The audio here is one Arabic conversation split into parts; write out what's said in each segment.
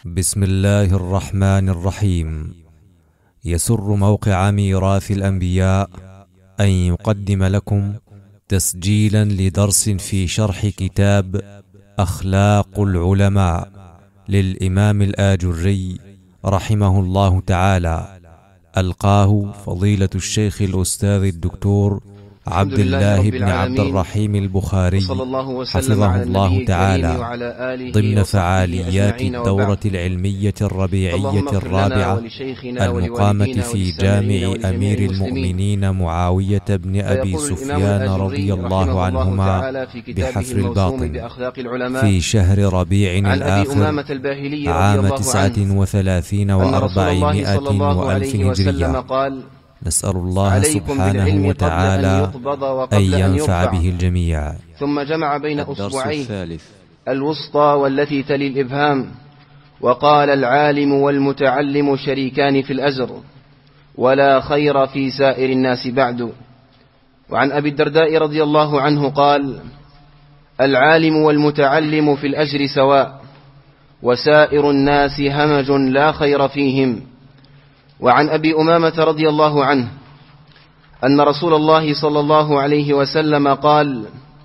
بسم الله الرحمن الرحيم. يسر موقع ميراث الأنبياء أن يقدم لكم تسجيلا لدرس في شرح كتاب أخلاق العلماء للإمام الآجري رحمه الله تعالى، ألقاه فضيلة الشيخ الأستاذ الدكتور عبد الله بن عبد الرحيم البخاري حفظه الله تعالى، ضمن فعاليات الدورة العلمية الربيعية الرابعة المقامة في جامع أمير المؤمنين معاوية بن أبي سفيان رضي الله عنهما بحفر الباطن في شهر ربيع الآخر عام 39 و400 وألف هجرية. نسأل الله سبحانه وتعالى أن ينفع به الجميع. ثم جمع بين أصبعيه الوسطى والتي تلي الإبهام، وقال: العالم والمتعلم شريكان في الأجر، ولا خير في سائر الناس بعد. وعن أبي الدرداء رضي الله عنه قال: العالم والمتعلم في الأجر سواء، وسائر الناس همج لا خير فيهم. وعن أبي أمامة رضي الله عنه أن رسول الله صلى الله عليه وسلم قال: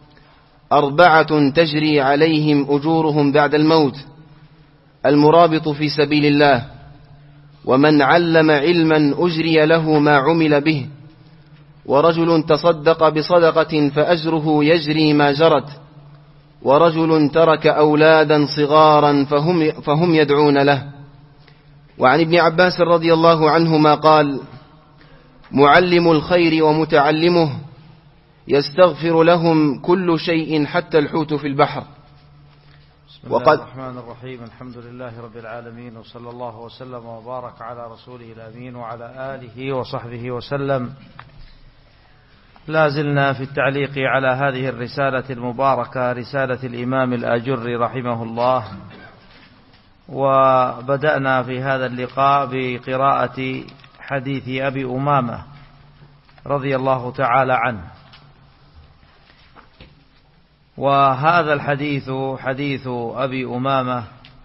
4 تجري عليهم أجورهم بعد الموت: المرابط في سبيل الله، ومن علم علما أجري له ما عمل به، ورجل تصدق بصدقة فأجره يجري ما جرت، ورجل ترك أولادا صغارا فهم يدعون له. وعن ابن عباس رضي الله عنهما قال: معلم الخير ومتعلمه يستغفر لهم كل شيء حتى الحوت في البحر. بسم الله الرحمن الرحيم. الحمد لله رب العالمين، وصلى الله وسلم وبارك على رسوله الأمين وعلى آله وصحبه وسلم. لا زلنا في التعليق على هذه الرسالة المباركة، رسالة الإمام الآجري رحمه الله، وبدأنا في هذا اللقاء بقراءة حديث أبي أمامة رضي الله تعالى عنه. وهذا الحديث حديث أبي أمامة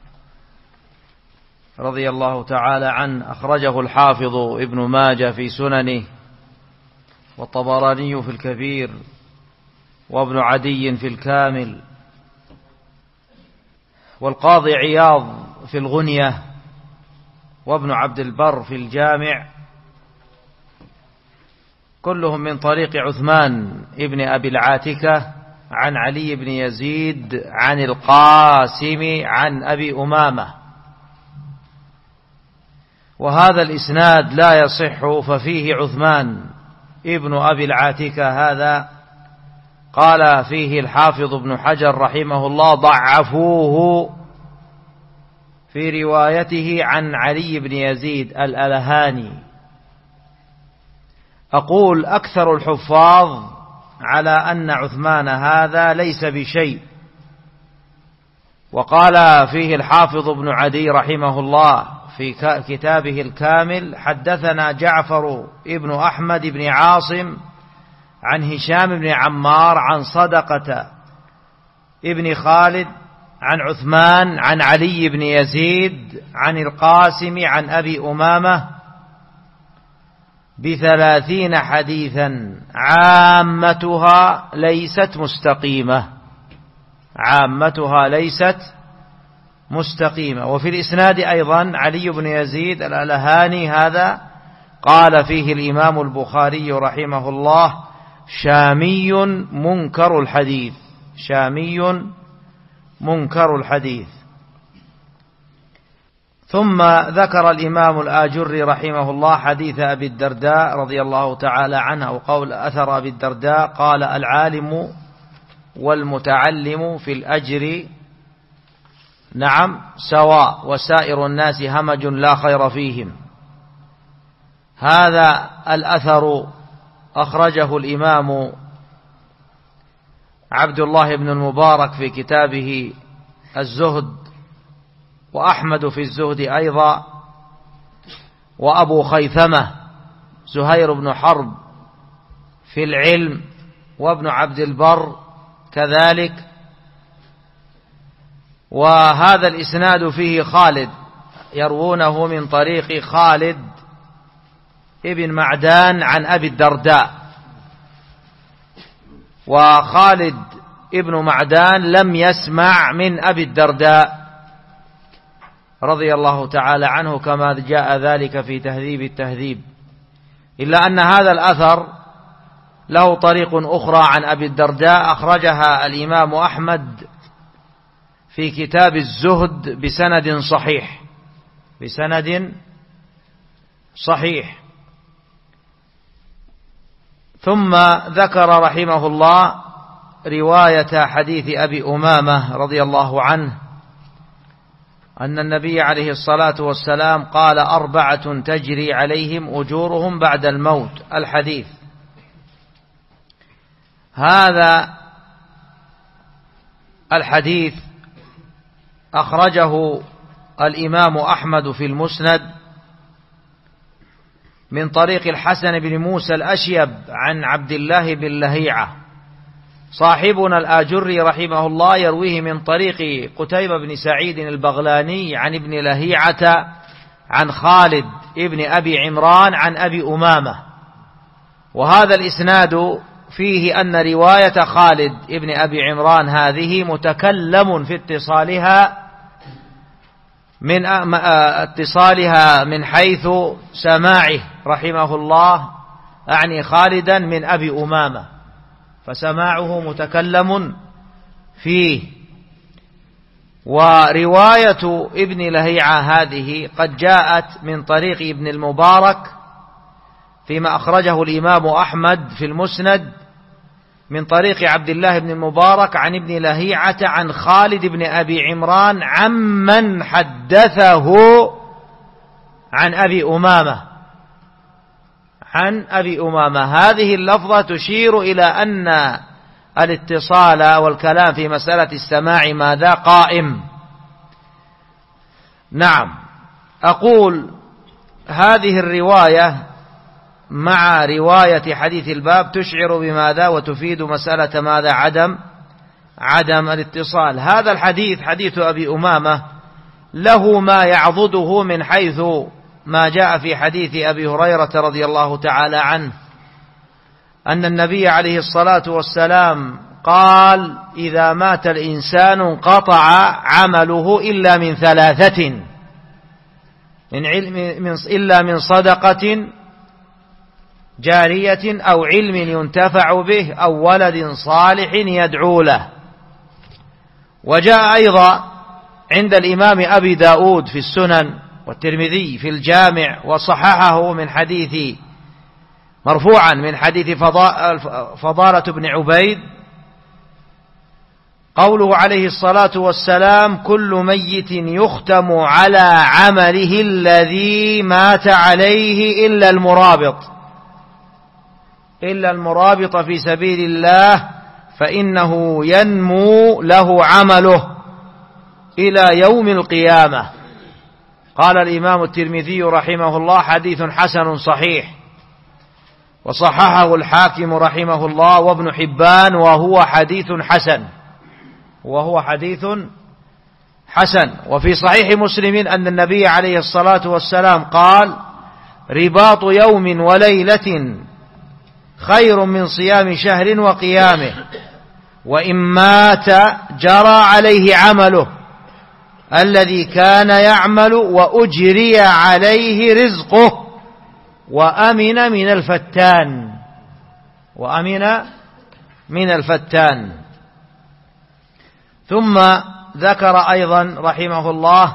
رضي الله تعالى عنه أخرجه الحافظ ابن ماجه في سننه، والطبراني في الكبير، وابن عدي في الكامل، والقاضي عياض في الغنية، وابن عبد البر في الجامع، كلهم من طريق عثمان ابن أبي العاتكة عن علي بن يزيد عن القاسم عن أبي أمامة. وهذا الإسناد لا يصح، ففيه عثمان ابن أبي العاتكة هذا قال فيه الحافظ ابن حجر رحمه الله: ضعفوه في روايته عن علي بن يزيد الألهاني. أقول أكثر الحفاظ على أن عثمان هذا ليس بشيء. وقال فيه الحافظ ابن عدي رحمه الله في كتابه الكامل: حدثنا جعفر ابن أحمد بن عاصم عن هشام بن عمار عن صدقة ابن خالد عن عثمان عن علي بن يزيد عن القاسم عن أبي أمامة ب30 حديثا عامتها ليست مستقيمة، عامتها ليست مستقيمة. وفي الإسناد أيضا علي بن يزيد الألهاني هذا قال فيه الإمام البخاري رحمه الله: شامي منكر الحديث، شامي منكر الحديث. ثم ذكر الإمام الآجري رحمه الله حديث أبي الدرداء رضي الله تعالى عنه، أو قول أثر أبي الدرداء قال: العالم والمتعلم في الأجر نعم سواء، وسائر الناس همج لا خير فيهم. هذا الأثر أخرجه الإمام عبد الله بن المبارك في كتابه الزهد، وأحمد في الزهد أيضا، وأبو خيثمة زهير بن حرب في العلم، وابن عبد البر كذلك. وهذا الإسناد فيه خالد يروونه من طريق خالد ابن معدان عن أبي الدرداء، وخالد ابن معدان لم يسمع من أبي الدرداء رضي الله تعالى عنه كما جاء ذلك في تهذيب التهذيب، إلا أن هذا الأثر له طريق أخرى عن أبي الدرداء أخرجها الإمام أحمد في كتاب الزهد بسند صحيح. ثم ذكر رحمه الله رواية حديث أبي أمامة رضي الله عنه أن النبي عليه الصلاة والسلام قال 4 تجري عليهم أجورهم بعد الموت، الحديث. هذا الحديث أخرجه الإمام أحمد في المسند من طريق الحسن بن موسى الأشيب عن عبد الله بن لهيعة. صاحبنا الآجري رحمه الله يرويه من طريق قتيبة بن سعيد البغلاني عن ابن لهيعة عن خالد ابن أبي عمران عن أبي أمامة، وهذا الإسناد فيه أن رواية خالد ابن أبي عمران هذه متكلم في اتصالها من حيث سماعه رحمه الله، أعني خالدا من أبي أمامة، فسماعه متكلم فيه. ورواية ابن لهيعة هذه قد جاءت من طريق ابن المبارك فيما أخرجه الإمام أحمد في المسند من طريق عبد الله بن المبارك عن ابن لهيعة عن خالد بن أبي عمران عمن حدثه عن أبي أمامة. هذه اللفظة تشير إلى أن الاتصال والكلام في مسألة السماع ماذا قائم. نعم، أقول هذه الرواية مع رواية حديث الباب تشعر بماذا وتفيد مسألة ماذا؟ عدم الاتصال. هذا الحديث حديث أبي أمامة له ما يعضده من حيث ما جاء في حديث أبي هريرة رضي الله تعالى عنه أن النبي عليه الصلاة والسلام قال إذا مات الإنسان انقطع عمله إلا من 3 إلا من صدقة جارية أو علم ينتفع به أو ولد صالح يدعو له. وجاء أيضا عند الإمام أبي داود في السنن والترمذي في الجامع وصححه من حديث مرفوعا من حديث فضالة بن عبيد قوله عليه الصلاة والسلام كل ميت يختم على عمله الذي مات عليه إلا المرابط في سبيل الله فإنه ينمو له عمله إلى يوم القيامة. قال الإمام الترمذي رحمه الله حديث حسن صحيح، وصححه الحاكم رحمه الله وابن حبان وهو حديث حسن. وفي صحيح مسلم أن النبي عليه الصلاة والسلام قال رباط يوم وليلة خير من صيام شهر وقيامه، وإن مات جرى عليه عمله الذي كان يعمل وأجري عليه رزقه وأمن من الفتان. ثم ذكر أيضا رحمه الله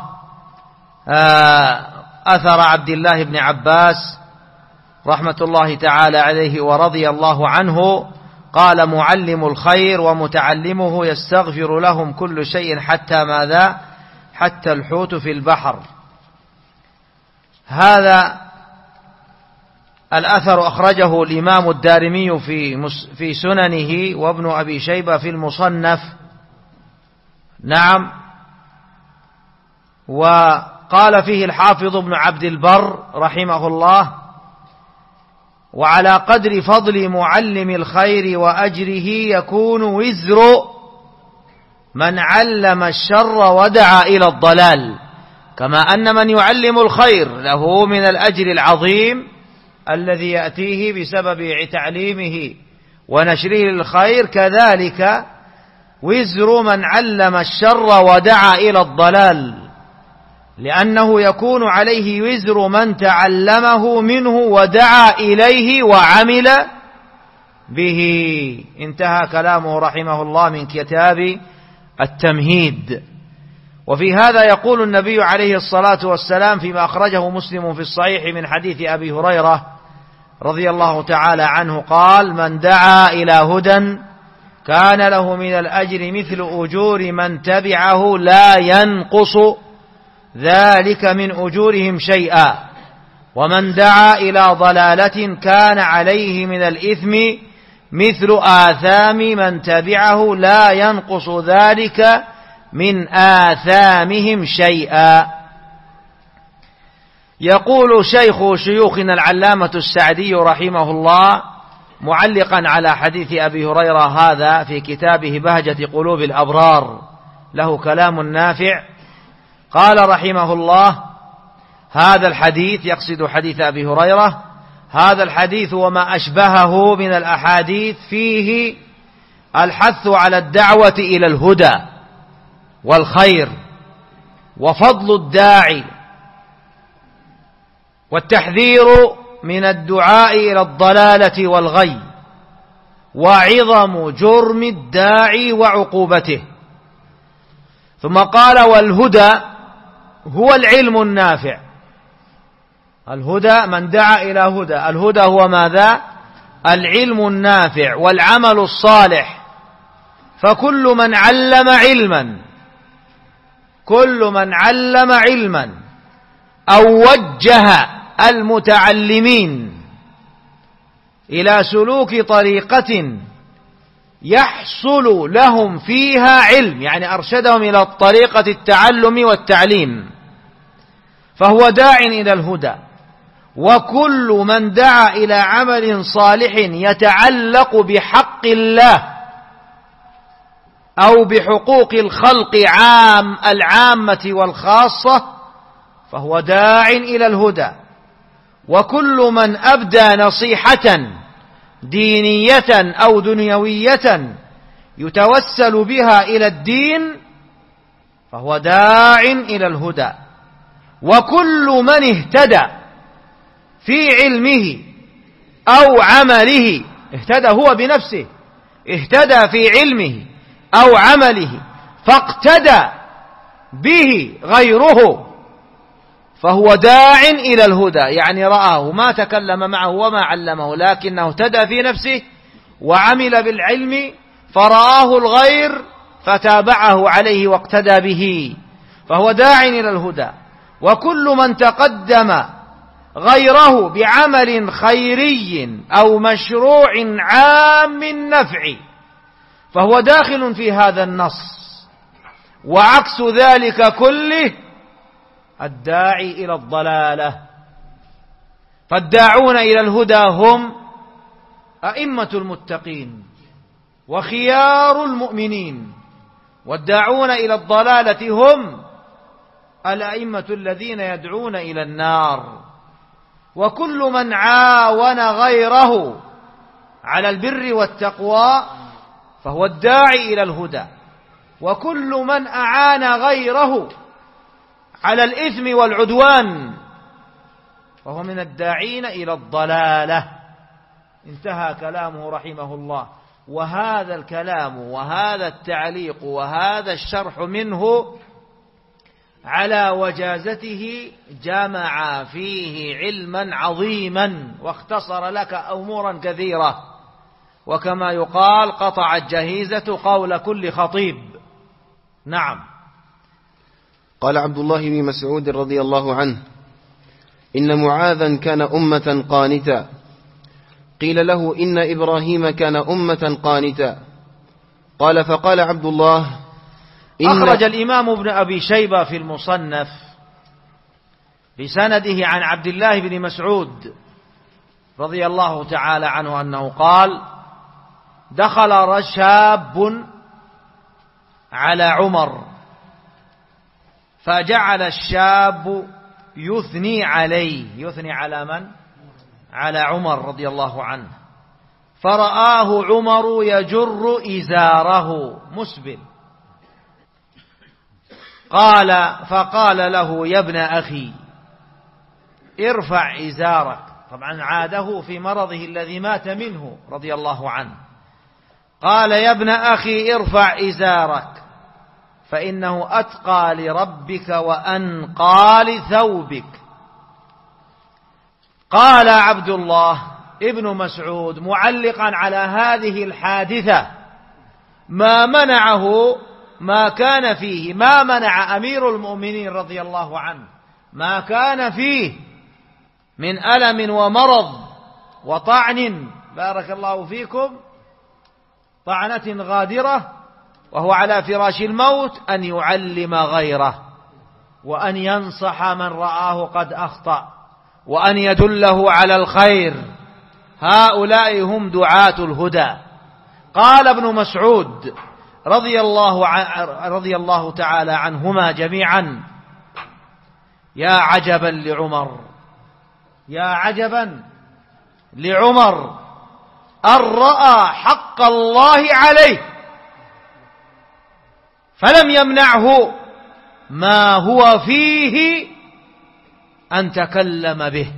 أثر عبد الله بن عباس رحمة الله تعالى عليه ورضي الله عنه قال معلم الخير ومتعلمه يستغفر لهم كل شيء حتى ماذا؟ حتى الحوت في البحر. هذا الأثر أخرجه الإمام الدارمي في سننه وابن أبي شيبة في المصنف. نعم. وقال فيه الحافظ ابن عبد البر رحمه الله وعلى قدر فضل معلم الخير وأجره يكون وزر من علم الشر ودعا إلى الضلال. كما أن من يعلم الخير له من الأجر العظيم الذي يأتيه بسبب تعليمه ونشره للخير، كذلك وزر من علم الشر ودعا إلى الضلال، لأنه يكون عليه وزر من تعلمه منه ودعا إليه وعمل به. انتهى كلامه رحمه الله من كتاب التمهيد. وفي هذا يقول النبي عليه الصلاة والسلام فيما أخرجه مسلم في الصحيح من حديث أبي هريرة رضي الله تعالى عنه قال: من دعا إلى هدى كان له من الأجر مثل أجور من تبعه لا ينقص ذلك من أجورهم شيئا، ومن دعا إلى ضلالة كان عليه من الإثم مثل آثام من تبعه لا ينقص ذلك من آثامهم شيئا. يقول شيخ شيوخنا العلامة السعدي رحمه الله معلقا على حديث أبي هريرة هذا في كتابه بهجة قلوب الأبرار، له كلام نافع، قال رحمه الله: هذا الحديث، يقصد حديث أبي هريرة، هذا الحديث وما أشبهه من الأحاديث فيه الحث على الدعوة إلى الهدى والخير وفضل الداعي، والتحذير من الدعاء إلى الضلالة والغي، وعظم جرم الداعي وعقوبته. ثم قال: والهدى هو العلم النافع. الهدى من دعا إلى هدى، الهدى هو ماذا؟ العلم النافع والعمل الصالح. فكل من علم علما، كل من علم علما أو وجه المتعلمين إلى سلوك طريقة يحصل لهم فيها علم، يعني أرشدهم إلى طريقة التعلم والتعليم، فهو داع إلى الهدى. وكل من دعا إلى عمل صالح يتعلق بحق الله أو بحقوق الخلق العامة والخاصة فهو داع إلى الهدى. وكل من أبدى نصيحة دينية أو دنيوية يتوسل بها إلى الدين فهو داع إلى الهدى. وكل من اهتدى في علمه أو عمله، اهتدى هو بنفسه، اهتدى في علمه أو عمله فاقتدى به غيره فهو داع إلى الهدى، يعني رآه ما تكلم معه وما علمه، لكنه اهتدى في نفسه وعمل بالعلم فرآه الغير فتابعه عليه واقتدى به، فهو داع إلى الهدى. وكل من تقدم غيره بعمل خيري أو مشروع عام النفع فهو داخل في هذا النص. وعكس ذلك كله الداعي إلى الضلالة. فالداعون إلى الهدى هم أئمة المتقين وخيار المؤمنين، والداعون إلى الضلالة هم الأئمة الذين يدعون إلى النار. وكل من عاون غيره على البر والتقوى فهو الداعي إلى الهدى. وكل من أعان غيره على الإثم والعدوان فهو من الداعين إلى الضلالة. انتهى كلامه رحمه الله. وهذا الكلام وهذا التعليق وهذا الشرح منه على وجازته جمع فيه علما عظيما واختصر لك أمورا كثيرة، وكما يقال قطع الجهيزة قول كل خطيب. نعم. قال عبد الله بن مسعود رضي الله عنه: إن معاذا كان أمة قانتا. قيل له: إن إبراهيم كان أمة قانتا. قال: فقال عبد الله: أخرج الإمام ابن أبي شيبة في المصنف بسنده عن عبد الله بن مسعود رضي الله تعالى عنه أنه قال: دخل شاب على عمر فجعل الشاب يثني عليه. يثني على من؟ على عمر رضي الله عنه. فرآه عمر يجر إزاره مسبل. فقال له: يا ابن أخي ارفع إزارك. طبعا عاده في مرضه الذي مات منه رضي الله عنه. قال: يا ابن أخي ارفع إزارك فإنه أتقى لربك وأنقى لثوبك. قال عبد الله ابن مسعود معلقا على هذه الحادثة: ما منعه ما كان فيه، ما منع أمير المؤمنين رضي الله عنه ما كان فيه من ألم ومرض وطعن، بارك الله فيكم، طعنة غادرة وهو على فراش الموت، أن يعلم غيره وأن ينصح من رآه قد أخطأ وأن يدله على الخير. هؤلاء هم دعاة الهدى. قال ابن مسعود رضي الله تعالى عنهما جميعا: يا عجبا لعمر، يا عجبا لعمر أن رأى حق الله عليه فلم يمنعه ما هو فيه أن تكلم به.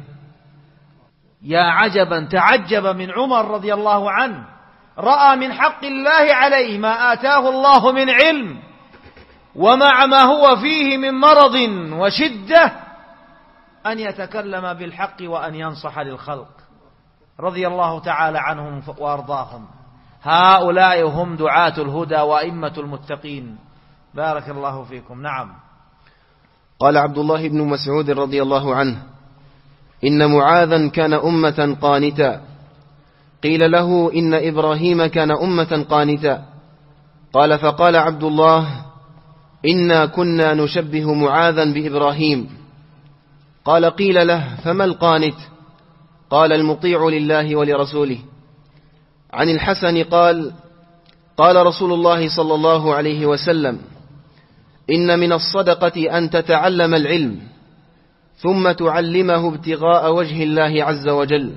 يا عجبا، تعجب من عمر رضي الله عنه، رأى من حق الله عليه ما آتاه الله من علم ومع ما هو فيه من مرض وشدة أن يتكلم بالحق وأن ينصح للخلق رضي الله تعالى عنهم وأرضاهم. هؤلاء هم دعاة الهدى وأئمة المتقين. بارك الله فيكم. نعم. قال عبد الله بن مسعود رضي الله عنه: إن معاذا كان أمة قانتا. قيل له: إن إبراهيم كان أمة قانتا. قال: فقال عبد الله: إنا كنا نشبه معاذا بإبراهيم. قال: قيل له: فما القانت؟ قال: المطيع لله ولرسوله. عن الحسن قال: قال رسول الله صلى الله عليه وسلم: إن من الصدقة أن تتعلم العلم ثم تعلمه ابتغاء وجه الله عز وجل.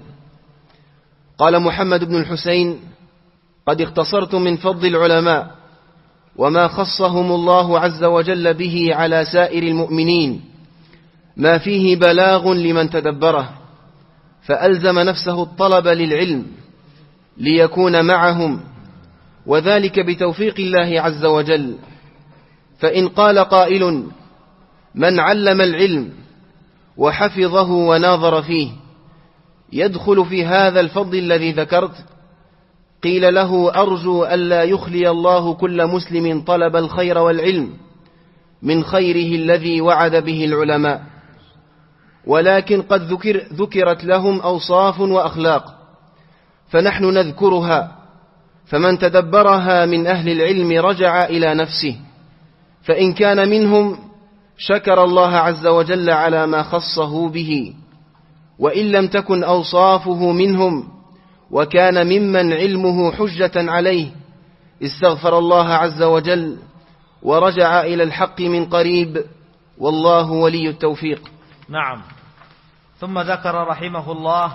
قال محمد بن الحسين: قد اختصرت من فضل العلماء وما خصهم الله عز وجل به على سائر المؤمنين ما فيه بلاغ لمن تدبره، فألزم نفسه الطلب للعلم ليكون معهم، وذلك بتوفيق الله عز وجل. فإن قال قائل: من علم العلم وحفظه وناظر فيه يدخل في هذا الفضل الذي ذكرت؟ قيل له: أرجو ألا يخلي الله كل مسلم طلب الخير والعلم من خيره الذي وعد به العلماء، ولكن قد ذكرت لهم أوصاف وأخلاق فنحن نذكرها، فمن تدبرها من أهل العلم رجع إلى نفسه، فإن كان منهم شكر الله عز وجل على ما خصه به، وإن لم تكن أوصافه منهم وكان ممن علمه حجة عليه استغفر الله عز وجل ورجع إلى الحق من قريب، والله ولي التوفيق. نعم. ثم ذكر رحمه الله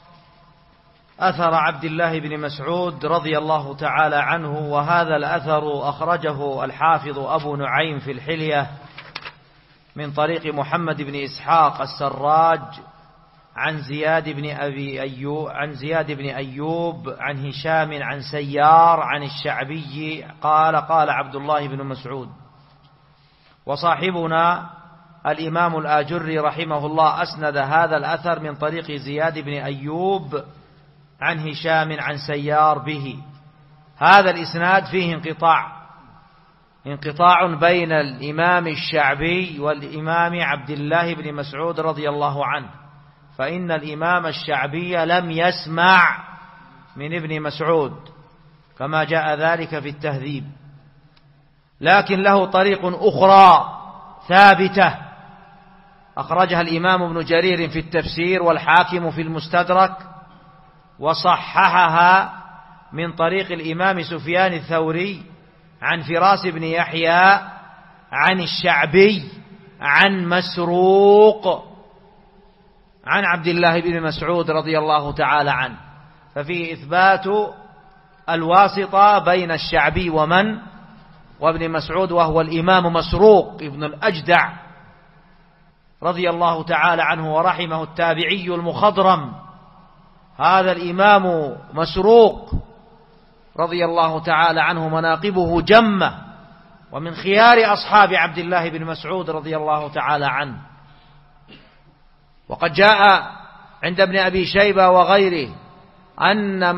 أثر عبد الله بن مسعود رضي الله تعالى عنه، وهذا الأثر أخرجه الحافظ أبو نعيم في الحلية من طريق محمد بن إسحاق السراج عن زياد بن أيوب عن هشام عن سيار عن الشعبي قال: قال عبد الله بن مسعود. وصاحبنا الإمام الآجري رحمه الله أسند هذا الأثر من طريق زياد بن أيوب عن هشام عن سيار به. هذا الإسناد فيه انقطاع بين الإمام الشعبي والإمام عبد الله بن مسعود رضي الله عنه، فإن الإمام الشعبي لم يسمع من ابن مسعود كما جاء ذلك في التهذيب، لكن له طريق أخرى ثابتة أخرجها الإمام ابن جرير في التفسير والحاكم في المستدرك، وصححها من طريق الإمام سفيان الثوري عن فراس بن يحيى عن الشعبي عن مسروق عن عبد الله بن مسعود رضي الله تعالى عنه، ففيه إثبات الواسطة بين الشعبي وابن مسعود، وهو الإمام مسروق ابن الأجدع رضي الله تعالى عنه ورحمه، التابعي المخضرم. هذا الإمام مسروق رضي الله تعالى عنه مناقبه جمة، ومن خيار أصحاب عبد الله بن مسعود رضي الله تعالى عنه. وقد جاء عند ابن أبي شيبة وغيره أن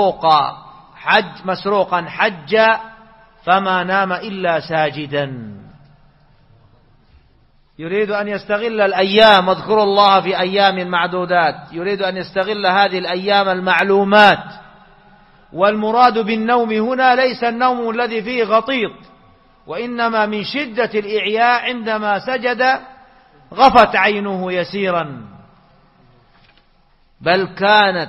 مسروقا حج فما نام إلا ساجدا، يريد أن يستغل الأيام، واذكروا الله في أيام معدودات، يريد أن يستغل هذه الأيام المعلومات. والمراد بالنوم هنا ليس النوم الذي فيه غطيط، وإنما من شدة الإعياء عندما سجد غفت عينه يسيرا، بل كانت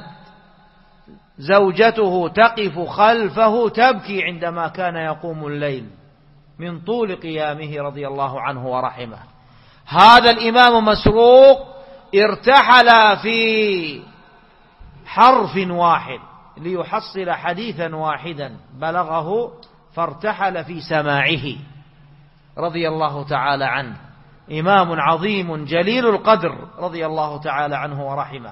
زوجته تقف خلفه تبكي عندما كان يقوم الليل من طول قيامه رضي الله عنه ورحمه. هذا الإمام مسروق ارتحل في حرف واحد ليحصل حديثا واحدا بلغه، فارتحل في سماعه رضي الله تعالى عنه. إمام عظيم جليل القدر رضي الله تعالى عنه ورحمه.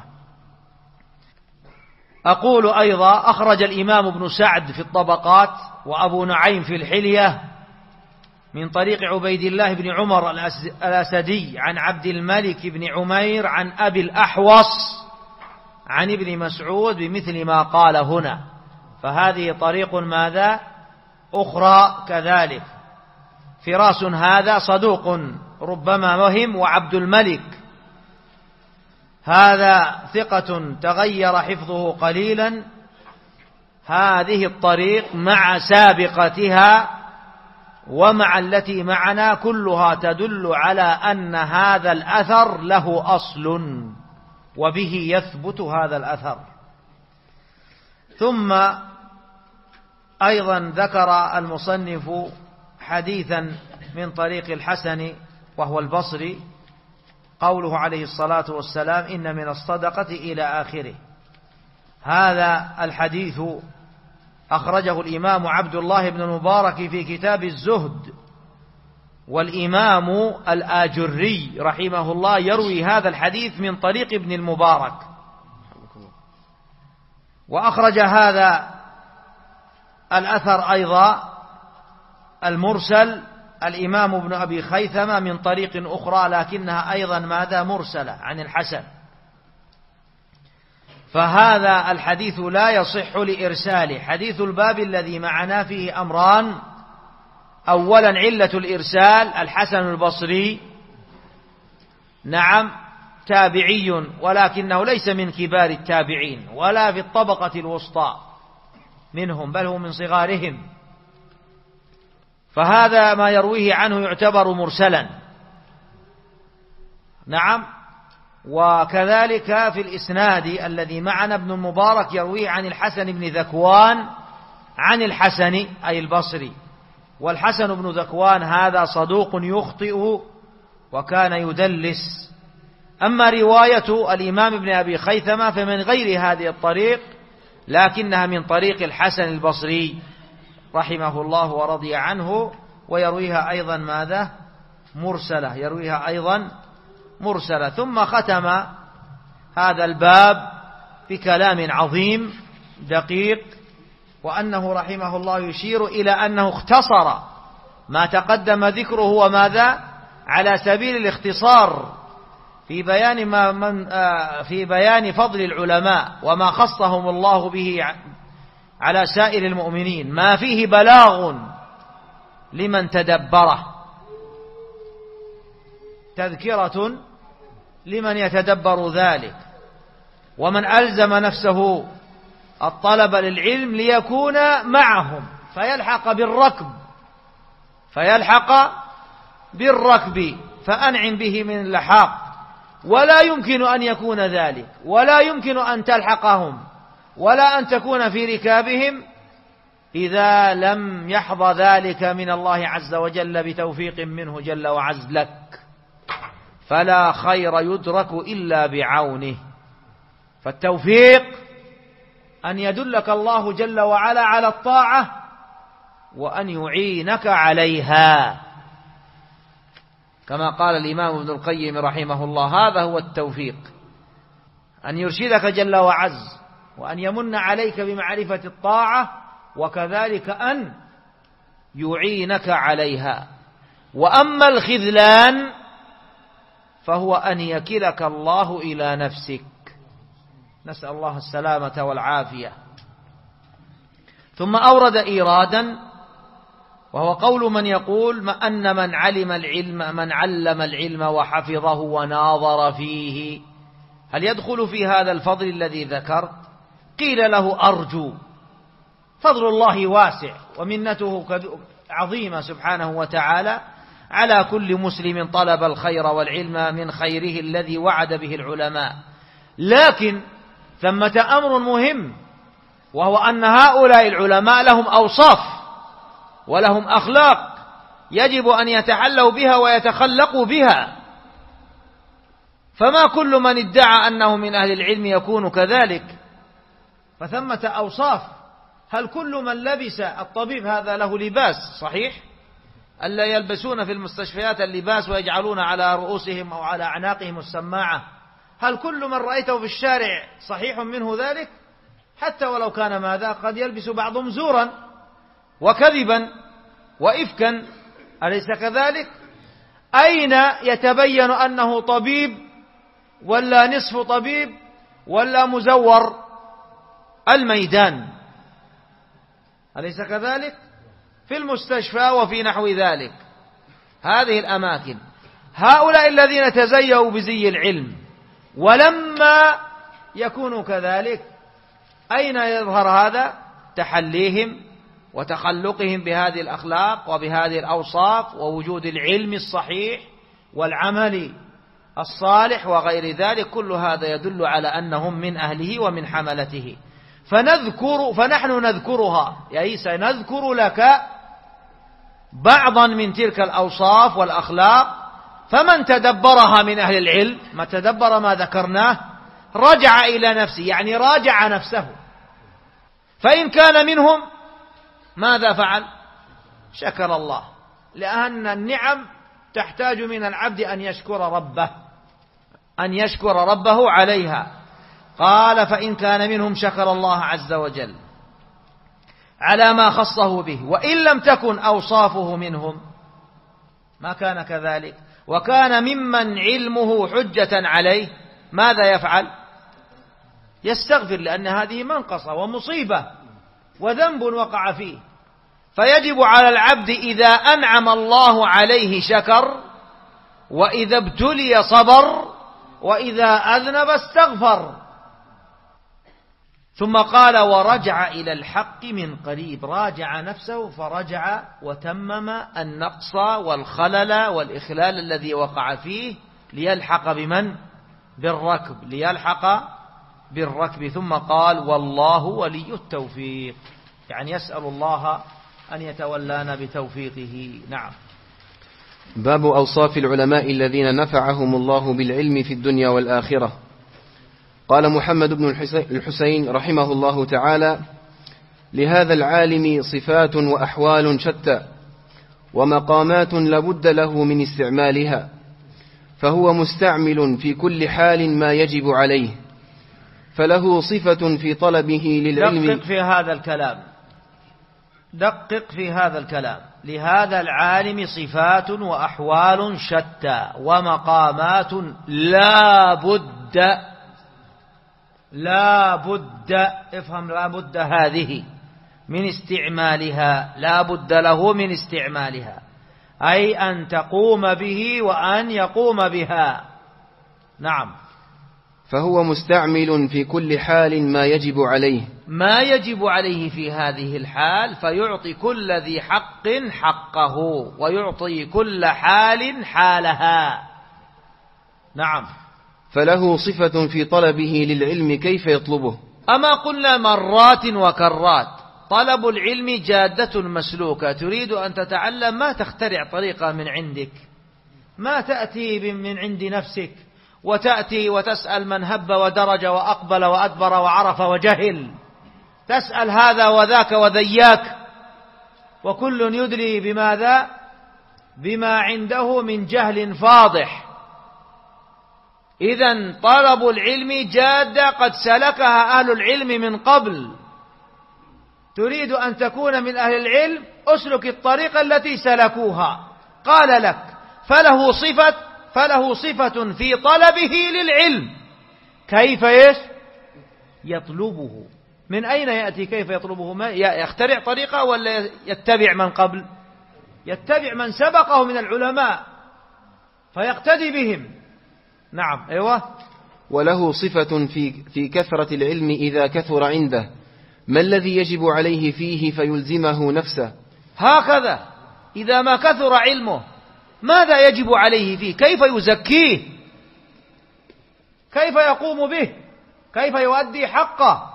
أقول أيضا أخرج الإمام ابن سعد في الطبقات وأبو نعيم في الحلية من طريق عبيد الله بن عمر الأسدي عن عبد الملك بن عمير عن أبي الأحوص عن ابن مسعود بمثل ما قال هنا، فهذه طريق ماذا أخرى كذلك. فراس هذا صدوق ربما وهم، وعبد الملك هذا ثقة تغير حفظه قليلا. هذه الطريق مع سابقتها ومع التي معنا كلها تدل على أن هذا الأثر له أصل، وبه يثبت هذا الأثر. ثم أيضا ذكر المصنف حديثا من طريق الحسن وهو البصري، قوله عليه الصلاة والسلام إن من الصدقة إلى آخره. هذا الحديث أخرجه الإمام عبد الله بن المبارك في كتاب الزهد، والإمام الآجري رحمه الله يروي هذا الحديث من طريق ابن المبارك. وأخرج هذا الأثر أيضا المرسل الإمام ابن أبي خيثمة من طريق أخرى، لكنها أيضا ماذا مرسلة عن الحسن. فهذا الحديث لا يصح لإرساله. حديث الباب الذي معنا فيه أمران: أولا علة الإرسال الحسن البصري، نعم تابعي ولكنه ليس من كبار التابعين ولا في الطبقة الوسطى منهم، بل هو من صغارهم، فهذا ما يرويه عنه يعتبر مرسلا. نعم. وكذلك في الإسناد الذي معنا ابن المبارك يرويه عن الحسن بن ذكوان عن الحسن أي البصري، والحسن بن ذكوان هذا صدوق يخطئ وكان يدلس. أما رواية الإمام ابن أبي خيثمة فمن غير هذه الطريق، لكنها من طريق الحسن البصري رحمه الله ورضي عنه، ويرويها أيضا ماذا مرسلة، يرويها أيضا مرسلة. ثم ختم هذا الباب بكلام عظيم دقيق، وأنه رحمه الله يشير إلى أنه اختصر ما تقدم ذكره وماذا على سبيل الاختصار في بيان فضل العلماء وما خصهم الله به على سائر المؤمنين، ما فيه بلاغ لمن تدبره، تذكرة لمن يتدبر ذلك، ومن ألزم نفسه الطلب للعلم ليكون معهم فيلحق بالركب فأنعم به من اللحاق، ولا يمكن أن يكون ذلك، ولا يمكن أن تلحقهم ولا أن تكون في ركابهم إذا لم يحظى ذلك من الله عز وجل بتوفيق منه جل وعز لك. فلا خير يدرك إلا بعونه. فالتوفيق أن يدلك الله جل وعلا على الطاعة وأن يعينك عليها، كما قال الإمام ابن القيم رحمه الله: هذا هو التوفيق، أن يرشدك جل وعز، وأن يمن عليك بمعرفة الطاعة، وكذلك أن يعينك عليها. وأما الخذلان فهو أن يكلك الله إلى نفسك، نسأل الله السلامة والعافية. ثم أورد إيرادا، وهو قول من يقول أن من علم العلم وحفظه وناظر فيه هل يدخل في هذا الفضل الذي ذكرت؟ قيل له: أرجو. فضل الله واسع ومنته عظيمة سبحانه وتعالى على كل مسلم طلب الخير والعلم من خيره الذي وعد به العلماء، لكن ثمة أمر مهم، وهو أن هؤلاء العلماء لهم أوصاف ولهم أخلاق يجب أن يتحلوا بها ويتخلقوا بها، فما كل من ادعى أنه من أهل العلم يكون كذلك، فثمة أوصاف. هل كل من لبس الطبيب هذا له لباس صحيح؟ ألا يلبسون في المستشفيات اللباس ويجعلون على رؤوسهم أو على أعناقهم السماعة؟ هل كل من رأيته في الشارع صحيح منه ذلك؟ حتى ولو كان ماذا؟ قد يلبس بعضهم زورا وكذبا وإفكا، أليس كذلك؟ أين يتبين أنه طبيب ولا نصف طبيب ولا مزور؟ الميدان، أليس كذلك؟ في المستشفى وفي نحو ذلك، هذه الأماكن. هؤلاء الذين تزيوا بزي العلم ولما يكونوا كذلك أين يظهر هذا؟ تحليهم وتخلقهم بهذه الأخلاق وبهذه الأوصاف ووجود العلم الصحيح والعمل الصالح وغير ذلك، كل هذا يدل على أنهم من أهله ومن حملته. فنحن نذكرها، يعني سنذكر لك بعضا من تلك الأوصاف والأخلاق، فمن تدبرها من أهل العلم، ما تدبر ما ذكرناه، رجع إلى نفسه، يعني راجع نفسه، فإن كان منهم ماذا فعل؟ شكر الله، لأن النعم تحتاج من العبد أن يشكر ربه عليها. قال: فإن كان منهم شكر الله عز وجل على ما خصه به، وإن لم تكن أوصافه منهم ما كان كذلك وكان ممن علمه حجة عليه، ماذا يفعل؟ يستغفر، لأن هذه منقصة ومصيبة وذنب وقع فيه. فيجب على العبد إذا أنعم الله عليه شكر، وإذا ابتلي صبر، وإذا أذنب استغفر. ثم قال: ورجع إلى الحق من قريب، راجع نفسه فرجع وتمم النقص والخلل والإخلال الذي وقع فيه ليلحق بمن؟ بالركب. ثم قال: والله ولي التوفيق، يعني يسأل الله أن يتولانا بتوفيقه. نعم. باب أوصاف العلماء الذين نفعهم الله بالعلم في الدنيا والآخرة. قال محمد بن الحسين رحمه الله تعالى: لهذا العالم صفات وأحوال شتى ومقامات لابد له من استعمالها، فهو مستعمل في كل حال ما يجب عليه، فله صفة في طلبه للعلم. دقق في هذا الكلام. لهذا العالم صفات وأحوال شتى ومقامات لا بد افهم، لا بد هذه من استعمالها، لا بد له من استعمالها، أي أن تقوم به وأن يقوم بها. نعم. فهو مستعمل في كل حال ما يجب عليه في هذه الحال، فيعطي كل ذي حق حقه ويعطي كل حال حالها. نعم. فله صفة في طلبه للعلم كيف يطلبه. أما قلنا مرات وكرات، طلب العلم جادة مسلوكة، تريد أن تتعلم ما تخترع طريقة من عندك، ما تأتي من عند نفسك وتأتي وتسأل من هب ودرج وأقبل وأدبر وعرف وجهل، تسأل هذا وذاك وذياك، وكل يدلي بماذا؟ بما عنده من جهل فاضح. إذن طلب العلم جادة قد سلكها أهل العلم من قبل. تريد أن تكون من أهل العلم، أسلك الطريقة التي سلكوها. قال لك فله صفة في طلبه للعلم. كيف يطلبه؟ من أين يأتي كيف يطلبه؟ ما يخترع طريقة ولا يتبع من قبل؟ يتبع من سبقه من العلماء فيقتدي بهم. نعم. أيوة. وله صفة في كثرة العلم إذا كثر عنده. ما الذي يجب عليه فيه فيلزمه نفسه؟ هكذا إذا ما كثر علمه ماذا يجب عليه فيه؟ كيف يزكيه؟ كيف يقوم به؟ كيف يؤدي حقه؟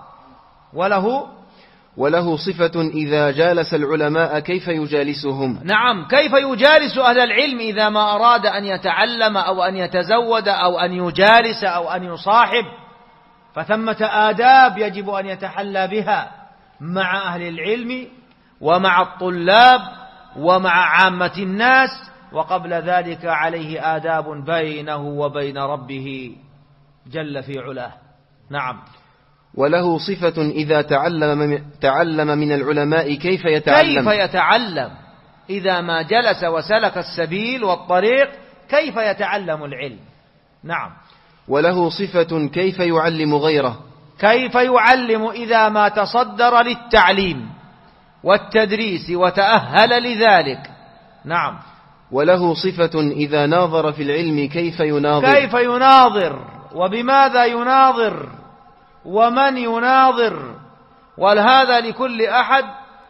وله صفة إذا جالس العلماء كيف يجالسهم؟ نعم، كيف يجالس أهل العلم إذا ما أراد أن يتعلم أو أن يتزود أو أن يجالس أو أن يصاحب، فثمة آداب يجب أن يتحلى بها مع أهل العلم ومع الطلاب ومع عامة الناس، وقبل ذلك عليه آداب بينه وبين ربه جل في علاه. نعم. وله صفة إذا تعلم من العلماء كيف يتعلم؟ إذا ما جلس وسلك السبيل والطريق كيف يتعلم العلم؟ نعم. وله صفة كيف يعلم غيره؟ كيف يعلم إذا ما تصدر للتعليم والتدريس وتأهل لذلك. نعم. وله صفة إذا ناظر في العلم كيف يناظر وبماذا يناظر ومن يناظر، وهذا لكل أحد.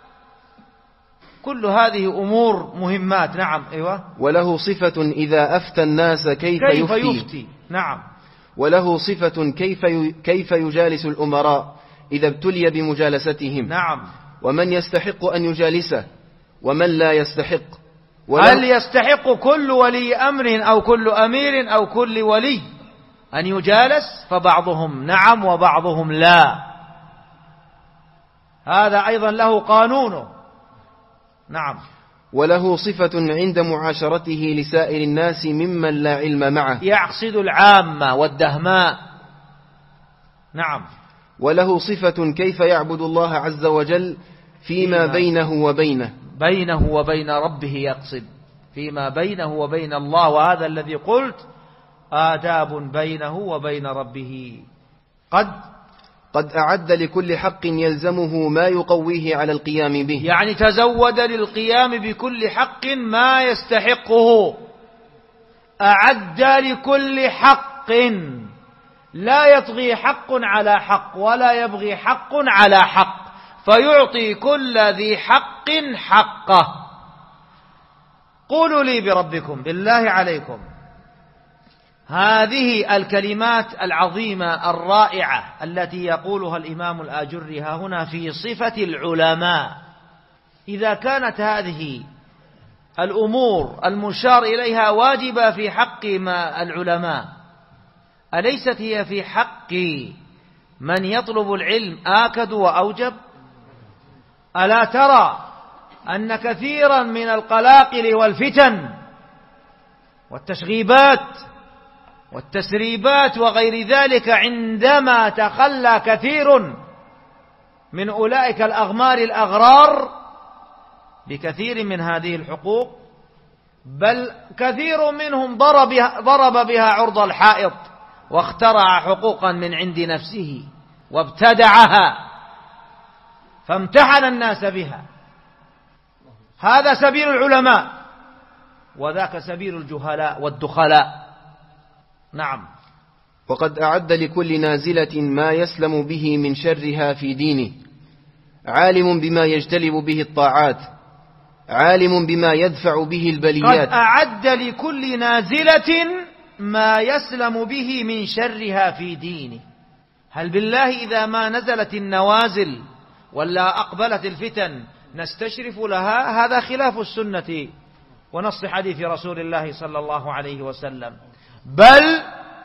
كل هذه أمور مهمات. نعم. أيوة. وله صفة إذا أفتى الناس كيف يفتي. نعم. وله صفة كيف يجالس الأمراء إذا ابتلي بمجالستهم. نعم. ومن يستحق أن يجالسه ومن لا يستحق. هل يستحق كل ولي أمر أو كل أمير أو كل ولي أن يجالس؟ فبعضهم نعم وبعضهم لا. هذا أيضا له قانونه. نعم. وله صفة عند معاشرته لسائر الناس ممن لا علم معه، يقصد العامة والدهماء. نعم. وله صفة كيف يعبد الله عز وجل فيما بينه وبين ربه، يقصد فيما بينه وبين الله، وهذا الذي قلت آداب بينه وبين ربه. قد أعد لكل حق يلزمه ما يقويه على القيام به، يعني تزود للقيام بكل حق ما يستحقه. أعد لكل حق، لا يطغي حق على حق ولا يبغي حق على حق، فيعطي كل ذي حق حقه. قولوا لي بربكم بالله عليكم، هذه الكلمات العظيمة الرائعة التي يقولها الإمام الآجري ها هنا في صفة العلماء، إذا كانت هذه الأمور المشار إليها واجبة في حق العلماء، أليست هي في حق من يطلب العلم آكد وأوجب؟ ألا ترى أن كثيرا من القلاقل والفتن والتشغيبات والتسريبات وغير ذلك عندما تخلى كثير من أولئك الأغمار الأغرار بكثير من هذه الحقوق، بل كثير منهم ضرب بها عرض الحائط واخترع حقوقا من عند نفسه وابتدعها فامتحن الناس بها. هذا سبيل العلماء وذاك سبيل الجهلاء والدخلاء. نعم. وقد أعد لكل نازلة ما يسلم به من شرها في دينه، عالم بما يجتلب به الطاعات، عالم بما يدفع به البليات. قد أعد لكل نازلة ما يسلم به من شرها في دينه. هل بالله إذا ما نزلت النوازل ولا أقبلت الفتن نستشرف لها؟ هذا خلاف السنة ونص حديث رسول الله صلى الله عليه وسلم، بل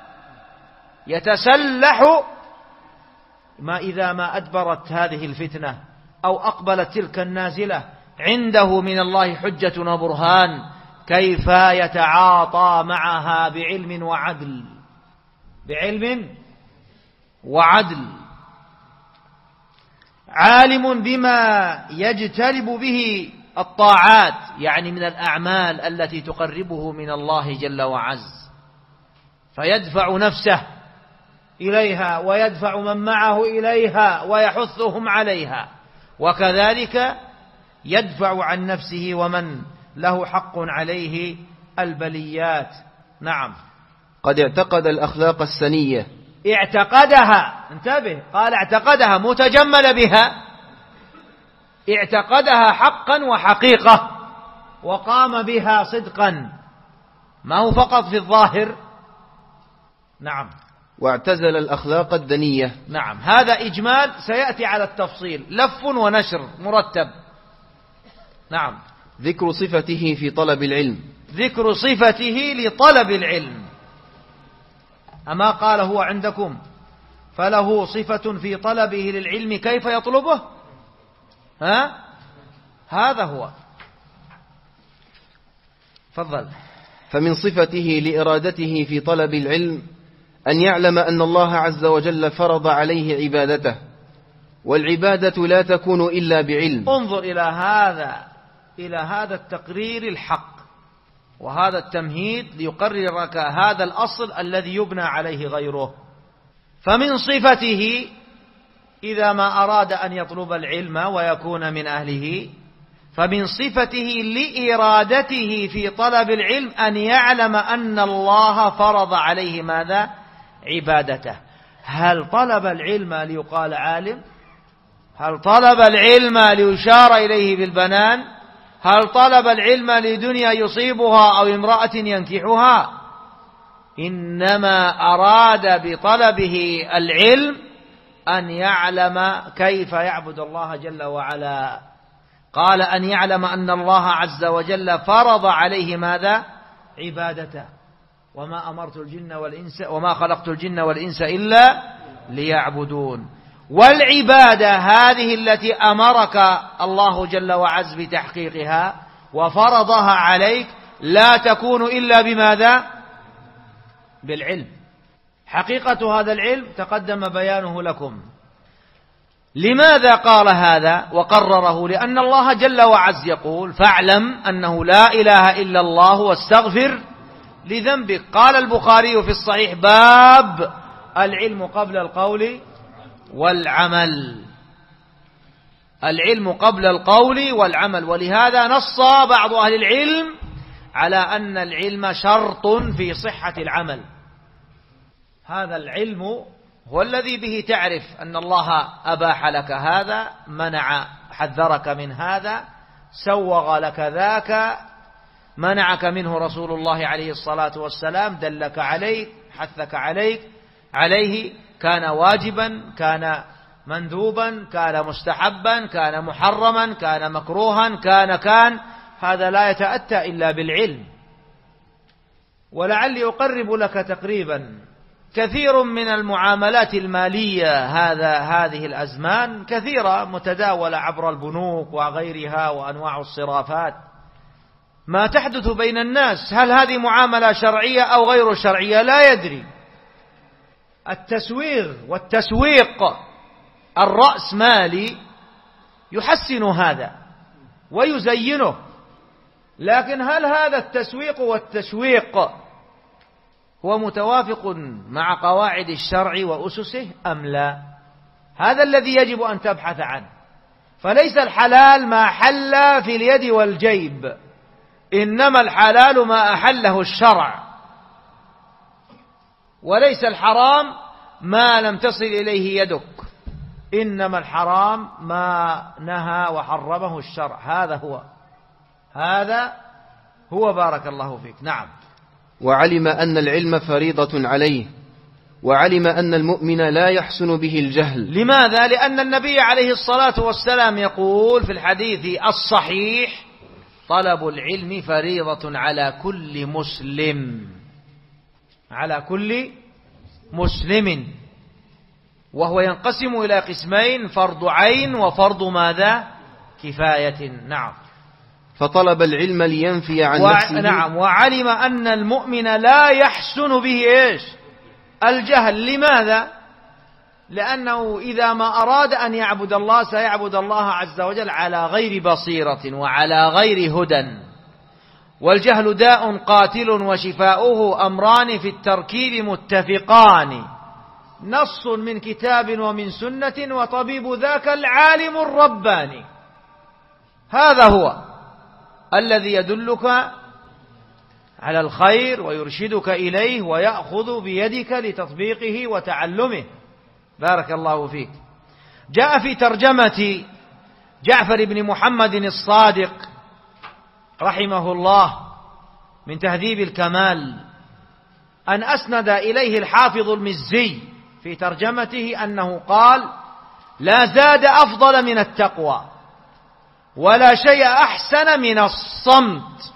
يتسلح إذا ما أدبرت هذه الفتنة أو أقبلت تلك النازلة عنده من الله حجة وبرهان كيف يتعاطى معها بعلم وعدل، بعلم وعدل، عالم بما يجتلب به الطاعات، يعني من الأعمال التي تقربه من الله جل وعز، فيدفع نفسه إليها ويدفع من معه إليها ويحثهم عليها، وكذلك يدفع عن نفسه ومن له حق عليه البليات. نعم. قد اعتقد الأخلاق السنية، اعتقدها، انتبه، قال اعتقدها متجمل بها، اعتقدها حقا وحقيقة وقام بها صدقا، ما هو فقط في الظاهر. نعم. واعتزل الأخلاق الدنية. نعم، هذا إجمال سيأتي على التفصيل، لف ونشر مرتب. نعم. ذكر صفته في طلب العلم، ذكر صفته لطلب العلم. أما قال هو عندكم فله صفة في طلبه للعلم كيف يطلبه؟ هذا هو. تفضل. فمن صفته لإرادته في طلب العلم أن يعلم أن الله عز وجل فرض عليه عبادته، والعبادة لا تكون إلا بعلم. انظر إلى هذا التقرير الحق وهذا التمهيد ليقرر لك هذا الأصل الذي يبنى عليه غيره. فمن صفته إذا ما أراد أن يطلب العلم ويكون من أهله، فمن صفته لإرادته في طلب العلم أن يعلم أن الله فرض عليه ماذا؟ عبادته. هل طلب العلم ليقال عالم؟ هل طلب العلم ليشار إليه بالبنان؟ هل طلب العلم لدنيا يصيبها أو امرأة ينكحها؟ إنما أراد بطلبه العلم أن يعلم كيف يعبد الله جل وعلا. قال أن يعلم أن الله عز وجل فرض عليه ماذا؟ عبادته. وما خلقت الجن والإنس إلا ليعبدون. والعبادة هذه التي أمرك الله جل وعز بتحقيقها وفرضها عليك لا تكون إلا بماذا؟ بالعلم. حقيقة هذا العلم تقدم بيانه لكم. لماذا قال هذا وقرره؟ لأن الله جل وعز يقول: فاعلم أنه لا إله إلا الله واستغفر لذنبك. قال البخاري في الصحيح: باب العلم قبل القول والعمل. العلم قبل القول والعمل. ولهذا نص بعض أهل العلم على أن العلم شرط في صحة العمل. هذا العلم هو الذي به تعرف أن الله أباح لك هذا، منع، حذرك من هذا، سوغ لك ذاك، منعك منه رسول الله عليه الصلاة والسلام، دلك عليه، حثك عليه، كان واجبا، كان مندوبا، كان مستحبا، كان محرما، كان مكروها، كان هذا لا يتأتى إلا بالعلم. ولعلي أقرب لك تقريبا كثير من المعاملات المالية هذه الأزمان كثيرة متداولة عبر البنوك وغيرها وأنواع الصرافات، ما تحدث بين الناس هل هذه معاملة شرعية أو غير شرعية لا يدري. التسويغ والتسويق الرأسمالي يحسن هذا ويزينه، لكن هل هذا التسويق والتشويق هو متوافق مع قواعد الشرع وأسسه أم لا؟ هذا الذي يجب أن تبحث عنه. فليس الحلال ما حل في اليد والجيب، إنما الحلال ما أحله الشرع، وليس الحرام ما لم تصل إليه يدك، إنما الحرام ما نهى وحرمه الشرع. هذا هو بارك الله فيك. نعم. وعلم أن العلم فريضة عليه، وعلم أن المؤمن لا يحسن به الجهل. لماذا؟ لأن النبي عليه الصلاة والسلام يقول في الحديث الصحيح: طلب العلم فريضة على كل مسلم، على كل مسلم، وهو ينقسم إلى قسمين: فرض عين وفرض ماذا؟ كفاية. نعم. فطلب العلم لينفي عن نفسه. نعم. وعلم أن المؤمن لا يحسن به إيش؟ الجهل. لماذا؟ لأنه إذا ما أراد أن يعبد الله سيعبد الله عز وجل على غير بصيرة وعلى غير هدى. والجهل داء قاتل وشفاؤه أمران في التركيب متفقان: نص من كتاب ومن سنة، وطبيب ذاك العالم الرباني. هذا هو الذي يدلك على الخير ويرشدك إليه ويأخذ بيدك لتطبيقه وتعلمه. بارك الله فيك. جاء في ترجمة جعفر بن محمد الصادق رحمه الله من تهذيب الكمال أن أسند إليه الحافظ المزي في ترجمته أنه قال: لا زاد أفضل من التقوى، ولا شيء أحسن من الصمت،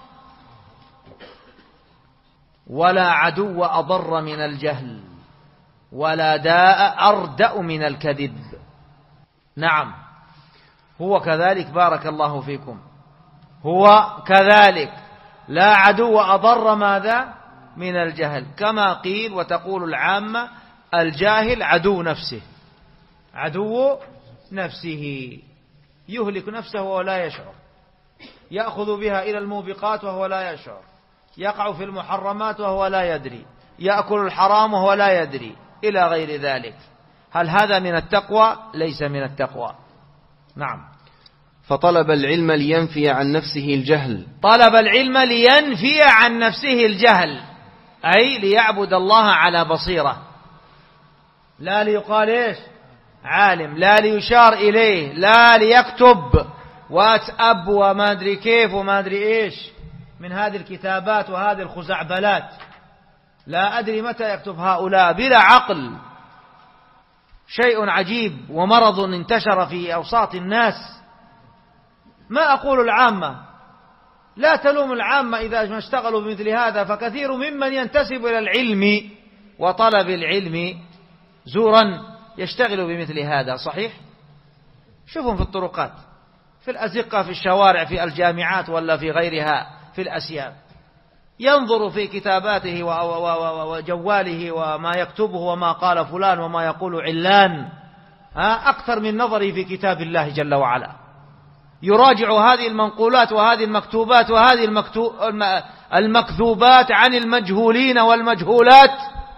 ولا عدو أضر من الجهل، ولا داء أردأ من الكذب. نعم، هو كذلك. بارك الله فيكم. هو كذلك. لا عدو أضر ماذا؟ من الجهل، كما قيل وتقول العامة: الجاهل عدو نفسه. عدو نفسه، يهلك نفسه وهو لا يشعر، يأخذ بها إلى الموبقات وهو لا يشعر، يقع في المحرمات وهو لا يدري، يأكل الحرام وهو لا يدري، إلى غير ذلك. هل هذا من التقوى؟ ليس من التقوى. نعم. فطلب العلم لينفي عن نفسه الجهل. طلب العلم لينفي عن نفسه الجهل، أي ليعبد الله على بصيرة، لا ليقال إيش؟ عالم، لا ليشار إليه، لا ليكتب واتأب وما أدري كيف وما أدري إيش من هذه الكتابات وهذه الخزعبلات. لا أدري متى يكتب هؤلاء بلا عقل. شيء عجيب ومرض انتشر في أوساط الناس. ما أقول العامة، لا تلوم العامة إذا ما اشتغلوا بمثل هذا، فكثير ممن ينتسب إلى العلم وطلب العلم زورا يشتغل بمثل هذا. صحيح؟ شوفهم في الطرقات، في الأزقة، في الشوارع، في الجامعات ولا في غيرها، في الأسياب، ينظر في كتاباته وجواله وما يكتبه وما قال فلان وما يقول علان أكثر من نظري في كتاب الله جل وعلا. يراجع هذه المنقولات وهذه المكتوبات وهذه المكذوبات عن المجهولين والمجهولات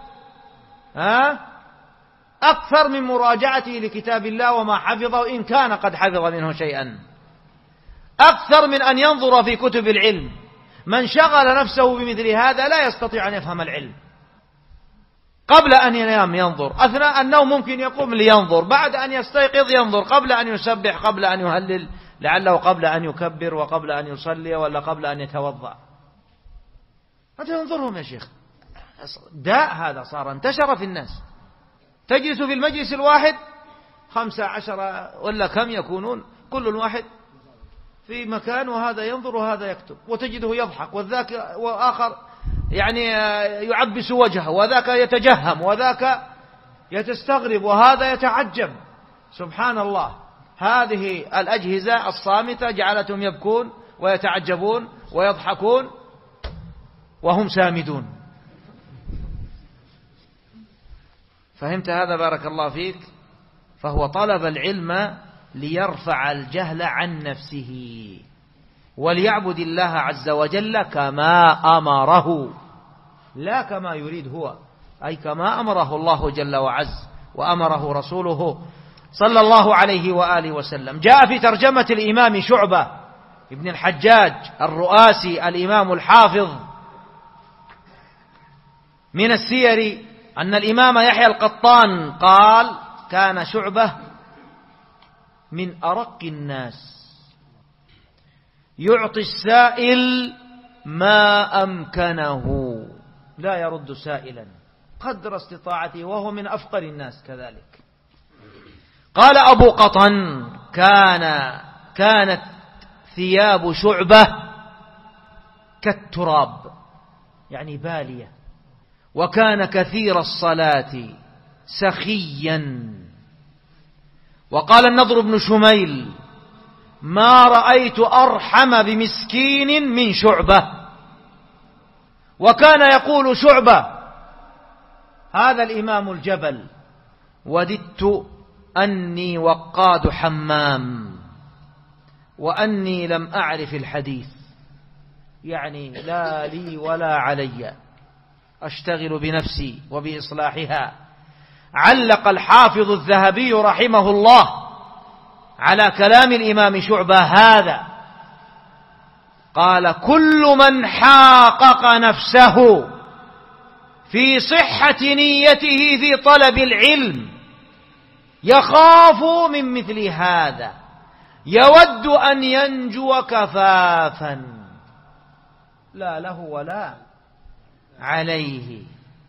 أكثر من مراجعته لكتاب الله وما حفظه، إن كان قد حفظ منه شيئا، أكثر من أن ينظر في كتب العلم. من شغل نفسه بمثل هذا لا يستطيع أن يفهم العلم. قبل أن ينام ينظر، أثناء النوم ممكن يقوم لينظر، بعد أن يستيقظ ينظر، قبل أن يسبح، قبل أن يهلل، لعله قبل أن يكبر، وقبل أن يصلي، ولا قبل أن يتوضأ. هذا ينظرهم يا شيخ. داء هذا صار انتشر في الناس. تجلس في المجلس الواحد 15 ولا كم يكونون، كل واحد في مكان، وهذا ينظر وهذا يكتب، وتجده يضحك، وذاك وآخر يعني يعبس وجهه، وذاك يتجهم، وذاك يتستغرب، وهذا يتعجب. سبحان الله. هذه الأجهزة الصامتة جعلتهم يبكون ويتعجبون ويضحكون وهم سامدون. فهمت هذا؟ بارك الله فيك. فهو طلب العلم ليرفع الجهل عن نفسه وليعبد الله عز وجل كما أمره، لا كما يريد هو، أي كما أمره الله جل وعز وأمره رسوله صلى الله عليه وآله وسلم. جاء في ترجمة الإمام شعبة ابن الحجاج الرؤاسي الإمام الحافظ من السير أن الإمام يحيى القطان قال: كان شعبة من أرق الناس، يعطي السائل ما أمكنه، لا يرد سائلا قدر استطاعته، وهو من أفقر الناس كذلك. قال أبو قطن: كانت ثياب شعبة كالتراب يعني بالية. وكان كثير الصلاة سخيا. وقال النضر بن شميل: ما رأيت أرحم بمسكين من شعبة. وكان يقول شعبة هذا الإمام الجبل: وددت أني وقاد حمام وأني لم أعرف الحديث، يعني لا لي ولا علي، أشتغل بنفسي وبإصلاحها. علق الحافظ الذهبي رحمه الله على كلام الإمام شعبة هذا، قال: كل من حاقق نفسه في صحة نيته في طلب العلم يخاف من مثل هذا، يود أن ينجو كفافا لا له ولا عليه.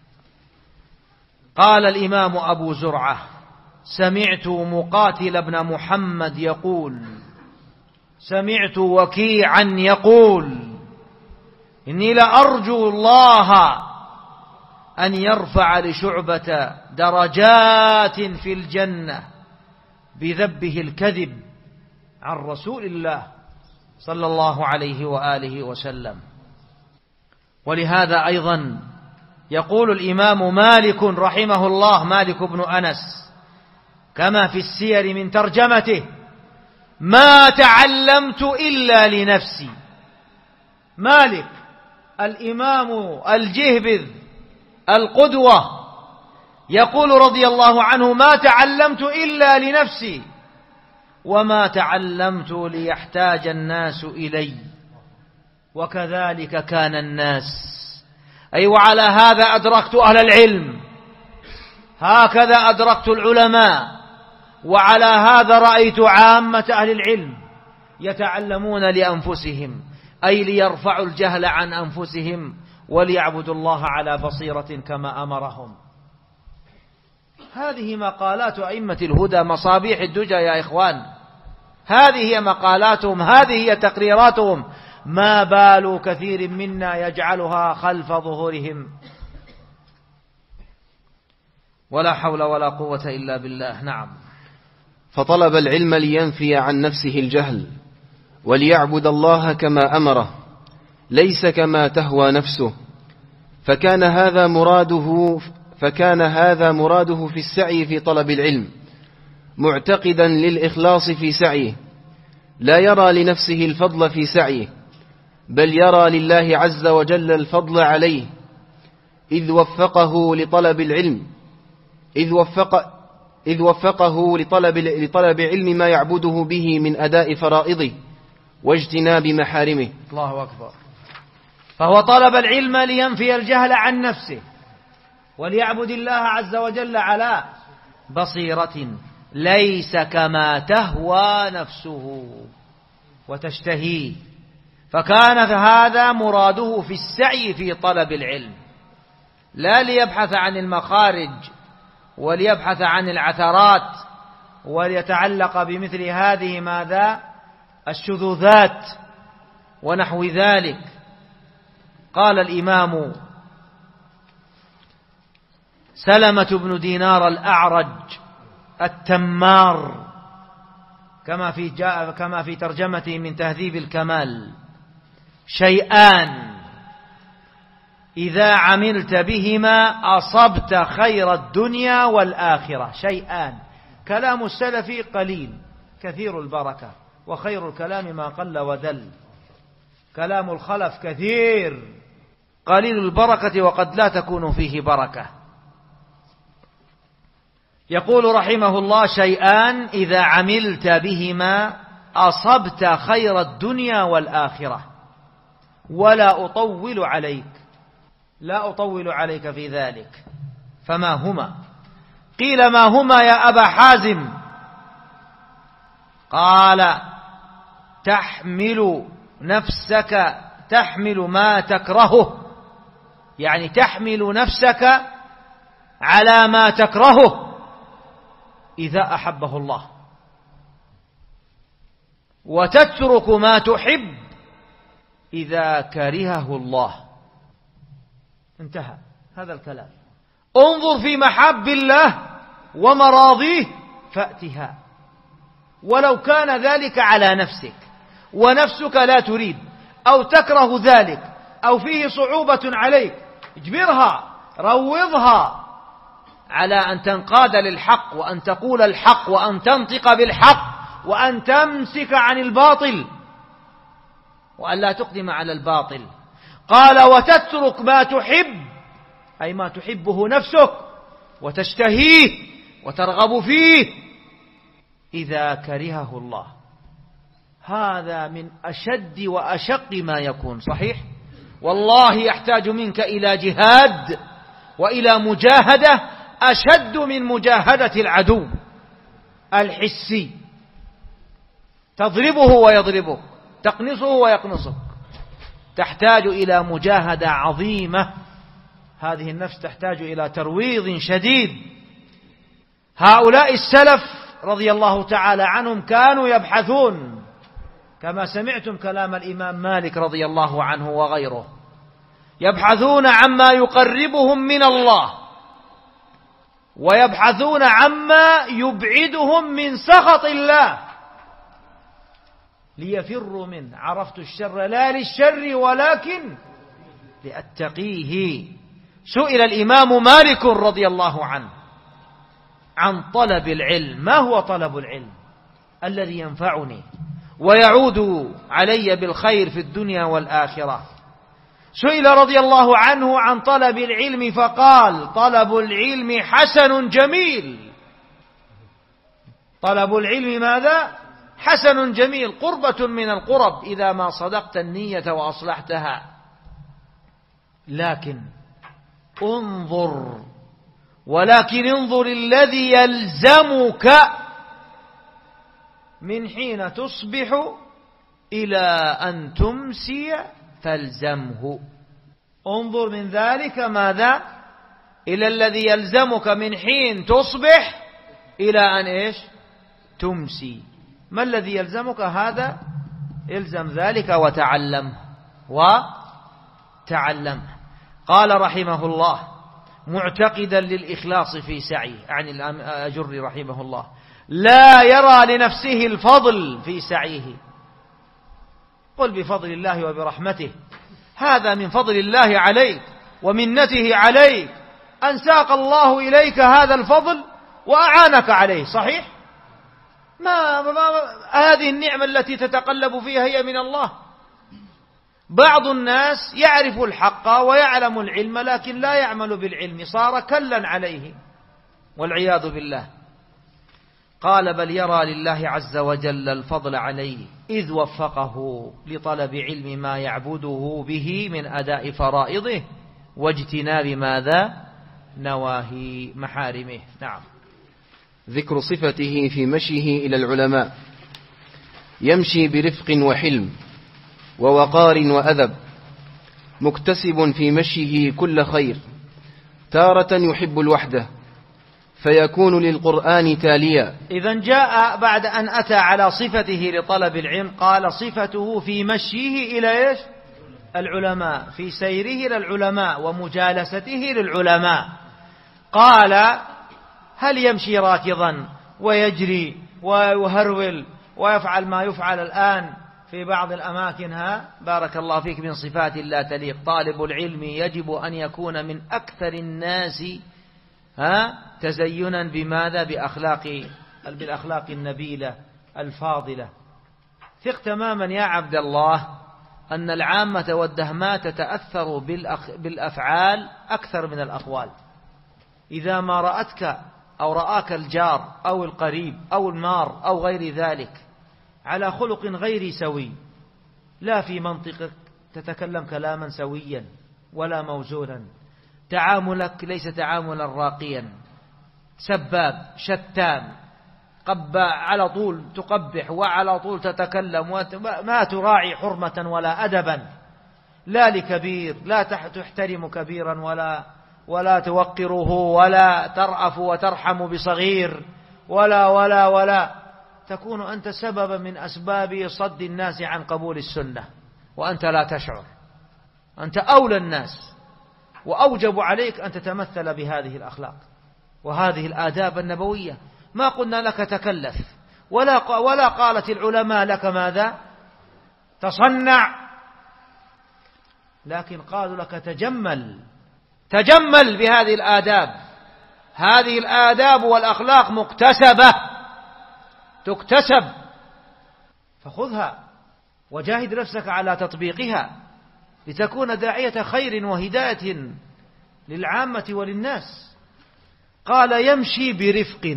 قال الإمام أبو زرعة: سمعت مقاتل بن محمد يقول: سمعت وكيعا يقول: إني لأرجو الله أن يرفع لشعبة درجات في الجنة بذبه الكذب عن رسول الله صلى الله عليه وآله وسلم. ولهذا أيضا يقول الإمام مالك رحمه الله، مالك بن أنس كما في السير من ترجمته: ما تعلمت إلا لنفسي. مالك الإمام الجهبذ القدوة يقول رضي الله عنه: ما تعلمت إلا لنفسي وما تعلمت ليحتاج الناس إلي. وكذلك كان الناس، أي وعلى هذا أدركت أهل العلم، هكذا أدركت العلماء، وعلى هذا رأيت عامة أهل العلم يتعلمون لأنفسهم، أي ليرفعوا الجهل عن أنفسهم وليعبدوا الله على بصيرة كما أمرهم. هذه مقالات أئمة الهدى، مصابيح الدجى يا إخوان، هذه هي مقالاتهم، هذه هي تقريراتهم. ما بال كثير منا يجعلها خلف ظهورهم. ولا حول ولا قوة إلا بالله. نعم. فطلب العلم لينفي عن نفسه الجهل وليعبد الله كما أمره، ليس كما تهوى نفسه. فكان هذا مراده في السعي في طلب العلم، معتقدا للإخلاص في سعيه، لا يرى لنفسه الفضل في سعيه، بل يرى لله عز وجل الفضل عليه، إذ وفقه لطلب علم ما يعبده به من أداء فرائضه واجتناب محارمه. الله أكبر. فهو طلب العلم لينفي الجهل عن نفسه وليعبد الله عز وجل على بصيرة، ليس كما تهوى نفسه وتشتهيه. فكان هذا مراده في السعي في طلب العلم، لا ليبحث عن المخارج وليبحث عن العثرات وليتعلق بمثل هذه ماذا الشذوذات ونحو ذلك. قال الإمام سلمة بن دينار الأعرج التمار كما في ترجمته من تهذيب الكمال: شيئان إذا عملت بهما أصبت خير الدنيا والآخرة. شيئان، كلام السلف قليل كثير البركة، وخير الكلام ما قل ودل. كلام الخلف كثير قليل البركة وقد لا تكون فيه بركة. يقول رحمه الله: شيئان إذا عملت بهما أصبت خير الدنيا والآخرة. ولا أطول عليك في ذلك. فما هما؟ قيل: ما هما يا أبا حازم؟ قال: تحمل ما تكرهه، يعني تحمل نفسك على ما تكرهه إذا أحبه الله، وتترك ما تحب إذا كرهه الله. انتهى هذا الكلام. انظر في محاب الله ومراضيه فأتها، ولو كان ذلك على نفسك ونفسك لا تريد أو تكره ذلك أو فيه صعوبة عليك، اجبرها، روضها على أن تنقاد للحق وأن تقول الحق وأن تنطق بالحق وأن تمسك عن الباطل وأن لا تقدم على الباطل. قال وتترك ما تحب، أي ما تحبه نفسك وتشتهيه وترغب فيه إذا كرهه الله. هذا من أشد وأشق ما يكون. صحيح والله يحتاج منك إلى جهاد وإلى مجاهدة أشد من مجاهدة العدو الحسي، تضربه ويضربك، تقنصه ويقنصك. تحتاج إلى مجاهدة عظيمة. هذه النفس تحتاج إلى ترويض شديد. هؤلاء السلف رضي الله تعالى عنهم كانوا يبحثون، كما سمعتم كلام الإمام مالك رضي الله عنه وغيره، يبحثون عما يقربهم من الله ويبحثون عما يبعدهم من سخط الله ليفروا منه. عرفت الشر لا للشر ولكن لأتقيه. سئل الإمام مالك رضي الله عنه عن طلب العلم. ما هو طلب العلم الذي ينفعني ويعود علي بالخير في الدنيا والآخرة؟ سئل رضي الله عنه عن طلب العلم فقال طلب العلم حسن جميل. طلب العلم ماذا؟ حسن جميل، قربة من القرب إذا ما صدقت النية وأصلحتها. لكن انظر الذي يلزمك من حين تصبح إلى أن تمسي فالزمه. انظر من ذلك ماذا؟ إلى الذي يلزمك من حين تصبح إلى أن إيش؟ تمسي. ما الذي يلزمك؟ هذا الزم ذلك وتعلمه. قال رحمه الله معتقدا للإخلاص في سعيه، عن الأجري رحمه الله، لا يرى لنفسه الفضل في سعيه. قل بفضل الله وبرحمته، هذا من فضل الله عليك ومنته عليك أن ساق الله إليك هذا الفضل وأعانك عليه. صحيح؟ ما هذه النعمة التي تتقلب فيها هي من الله. بعض الناس يعرف الحق ويعلم العلم لكن لا يعمل بالعلم، صار كلا عليه والعياذ بالله. قال بل يرى لله عز وجل الفضل عليه إذ وفقه لطلب علم ما يعبده به من أداء فرائضه واجتناب ماذا؟ نواهي محارمه. نعم. ذكر صفته في مشيه إلى العلماء: يمشي برفق وحلم ووقار وأدب، مكتسب في مشيه كل خير، تارة يحب الوحدة فيكون للقرآن تاليا. إذن جاء بعد أن أتى على صفته لطلب العلم قال صفته في مشيه إلى إيش؟ العلماء، في سيره للعلماء ومجالسته للعلماء. قال هل يمشي راكضا ويجري ويهرول ويفعل ما يفعل الآن في بعض الأماكن؟ بارك الله فيك، من صفات لا تليق. طالب العلم يجب أن يكون من أكثر الناس تزينا بماذا؟ بالأخلاق النبيلة الفاضلة. ثق تماما يا عبد الله أن العامة والدهمات تتأثر بالأفعال أكثر من الأقوال. إذا ما رأتك أو رآك الجار أو القريب أو المار أو غير ذلك على خلق غير سوي، لا في منطقك تتكلم كلاما سويا ولا موزونا، تعاملك ليس تعاملا راقيا، سباب شتام، على طول تقبح وعلى طول تتكلم ما تراعي حرمة ولا أدبا، لا لكبير، لا تحترم كبيرا ولا توقره ولا ترأف وترحم بصغير ولا تكون أنت سببا من أسباب صد الناس عن قبول السنة وأنت لا تشعر. أنت أولى الناس وأوجب عليك أن تتمثل بهذه الأخلاق وهذه الآداب النبوية. ما قلنا لك تكلف، ولا قالت العلماء لك ماذا تصنع، لكن قالوا لك تجمل بهذه الآداب. هذه الآداب والأخلاق مكتسبة تكتسب، فخذها وجاهد نفسك على تطبيقها لتكون داعية خير وهداية للعامة وللناس. قال يمشي برفق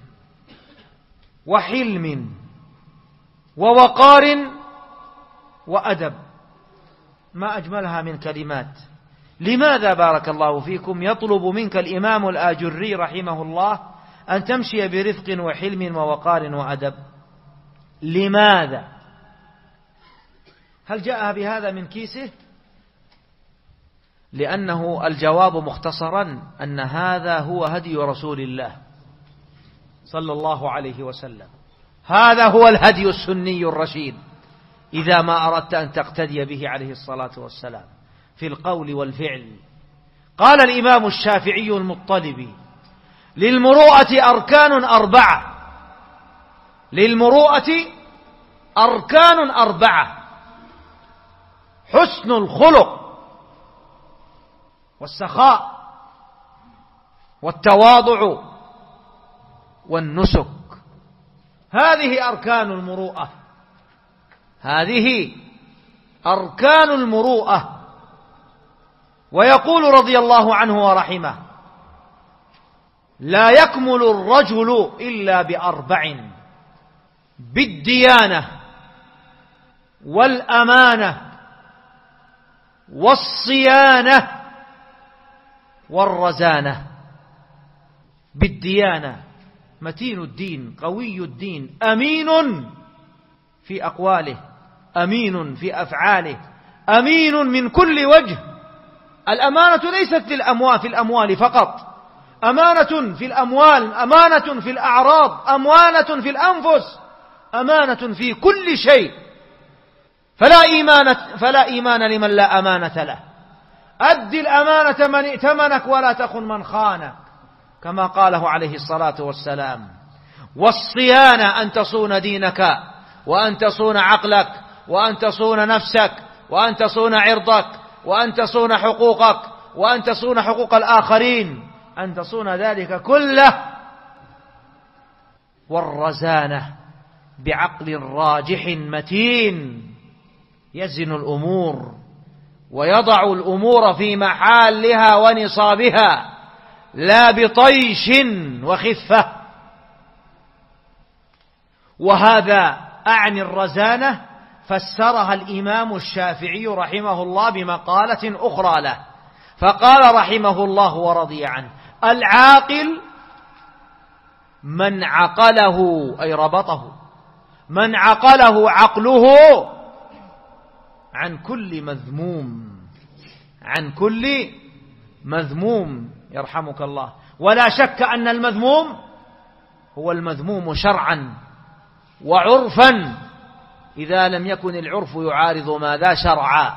وحلم ووقار وأدب. ما أجملها من كلمات. لماذا بارك الله فيكم يطلب منك الإمام الآجري رحمه الله أن تمشي برفق وحلم ووقار وأدب؟ لماذا؟ هل جاء بهذا من كيسه؟ لأنه الجواب مختصرا أن هذا هو هدي رسول الله صلى الله عليه وسلم. هذا هو الهدي السني الرشيد إذا ما أردت أن تقتدي به عليه الصلاة والسلام في القول والفعل. قال الإمام الشافعي المطلبي للمروءة أركان أربعة. للمروءة أركان أربعة: حسن الخلق والسخاء والتواضع والنسك. هذه أركان المروءة، هذه أركان المروءة. ويقول رضي الله عنه ورحمه: لا يكمل الرجل إلا بأربع: بالديانة والأمانة والصيانة والرزانة. بالديانة: متين الدين قوي الدين، أمين في أقواله، أمين في أفعاله، أمين من كل وجه. الأمانة ليست في الأموال فقط، أمانة في الأموال، أمانة في الأعراض، أمانة في الأنفس، أمانة في كل شيء. فلا إيمان لمن لا أمانة له. أد الأمانة من ائتمنك ولا تخن من خانك، كما قاله عليه الصلاة والسلام. والصيانة: أن تصون دينك، وأن تصون عقلك، وأن تصون نفسك، وأن تصون عرضك، وأن تصون حقوقك، وأن تصون حقوق الآخرين، أن تصون ذلك كله. والرزانة: بعقل راجح متين يزن الأمور ويضع الأمور في محلها ونصابها، لا بطيش وخفة. وهذا أعني الرزانة فسرها الإمام الشافعي رحمه الله بمقالة أخرى له، فقال رحمه الله ورضي عنه: العاقل من عقله، أي ربطه، من عقله عقله عن كل مذموم، عن كل مذموم، يرحمك الله. ولا شك أن المذموم هو المذموم شرعا وعرفا، إذا لم يكن العرف يعارض ماذا شرعا.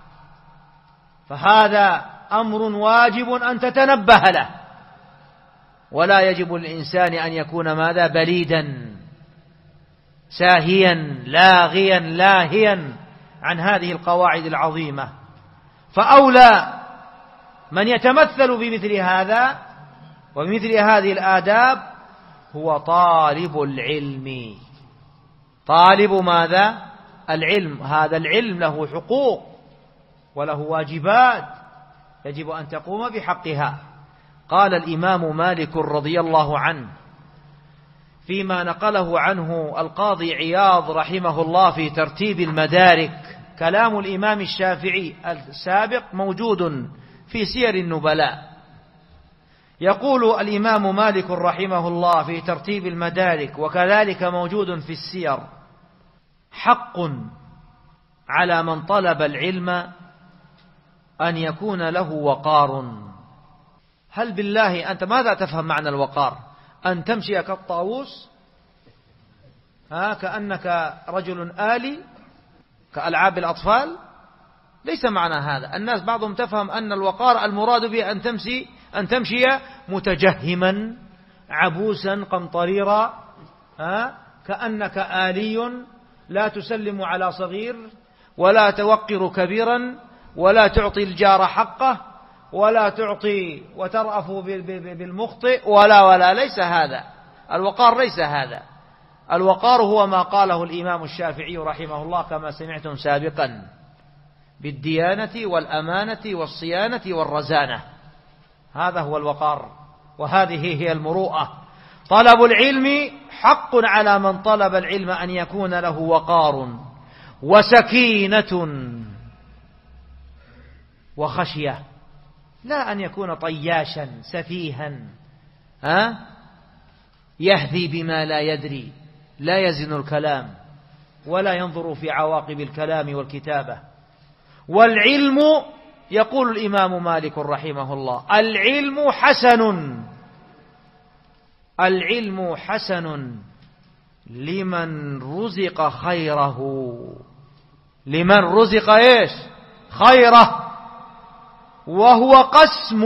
فهذا أمر واجب أن تتنبه له، ولا يجب للإنسان أن يكون ماذا بليدا ساهيا لاغيا لاهيا عن هذه القواعد العظيمة. فأولى من يتمثل بمثل هذا وبمثل هذه الآداب هو طالب العلم. طالب ماذا؟ العلم. هذا العلم له حقوق وله واجبات يجب أن تقوم بحقها. قال الإمام مالك رضي الله عنه فيما نقله عنه القاضي عياض رحمه الله في ترتيب المدارك، كلام الإمام الشافعي السابق موجود في سير النبلاء. يقول الإمام مالك رحمه الله في ترتيب المدارك، وكذلك موجود في السير: حق على من طلب العلم أن يكون له وقار. هل بالله أنت ماذا تفهم معنى الوقار؟ أن تمشي كالطاووس، كأنك رجل آلي، كألعاب الأطفال؟ ليس معنى هذا. الناس بعضهم تفهم أن الوقار المراد به أن تمشي متجهما عبوسا قمطريرا، كأنك آلي لا تسلم على صغير ولا توقر كبيرا ولا تعطي الجار حقه ولا تعطي وترأف بالمخطئ ولا ليس هذا. الوقار ليس هذا. الوقار هو ما قاله الإمام الشافعي رحمه الله كما سمعتم سابقا: بالديانة والأمانة والصيانة والرزانة. هذا هو الوقار، وهذه هي المروءة. طلب العلم حق على من طلب العلم أن يكون له وقار وسكينة وخشية، لا أن يكون طياشا سفيها يهذي بما لا يدري، لا يزن الكلام ولا ينظر في عواقب الكلام والكتابة. والعلم، يقول الإمام مالك رحمه الله: العلم حسن، العلم حسن لمن رزق خيره. لمن رزق ايش؟ خيره. وهو قسم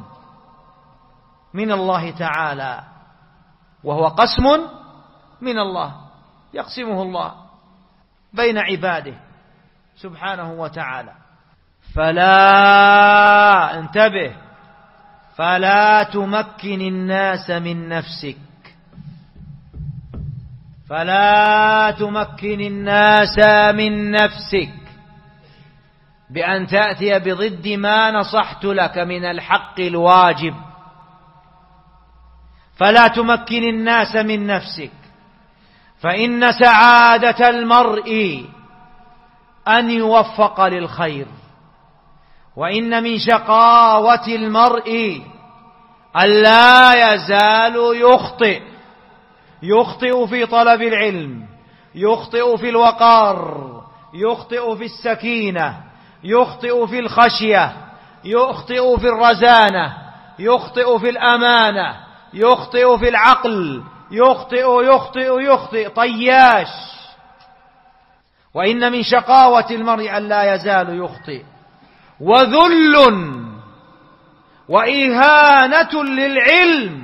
من الله تعالى، وهو قسم من الله يقسمه الله بين عباده سبحانه وتعالى. فلا، انتبه، فلا تمكن الناس من نفسك، فلا تمكن الناس من نفسك بأن تأتي بضد ما نصحت لك من الحق الواجب. فلا تمكن الناس من نفسك، فإن سعادة المرء أن يوفق للخير، وإن من شقاوة المرء ألا يزال يخطئ في طلب العلم، يخطئ في الوقار، يخطئ في السكينة، يخطئ في الخشية، يخطئ في الرزانة، يخطئ في الأمانة، يخطئ في العقل، يخطئ طياش. وإن من شقاوة المرء ألا يزال يخطئ. وذل وإهانة للعلم،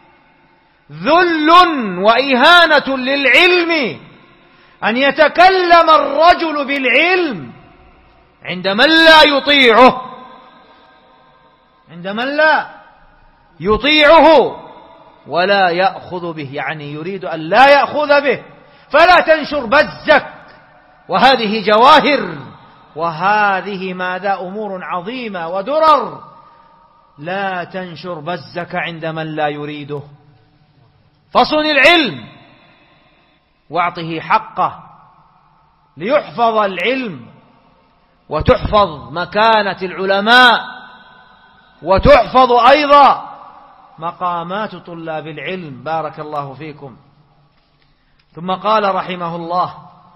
ذل وإهانة للعلم أن يتكلم الرجل بالعلم عند من لا يطيعه، عند من لا يطيعه ولا يأخذ به، يعني يريد أن لا يأخذ به. فلا تنشر بزك، وهذه جواهر، وهذه ماذا أمور عظيمة ودرر. لا تنشر بزك عند من لا يريده، فصن العلم واعطه حقه ليحفظ العلم وتحفظ مكانة العلماء وتحفظ أيضا مقامات طلاب العلم. بارك الله فيكم. ثم قال رحمه الله: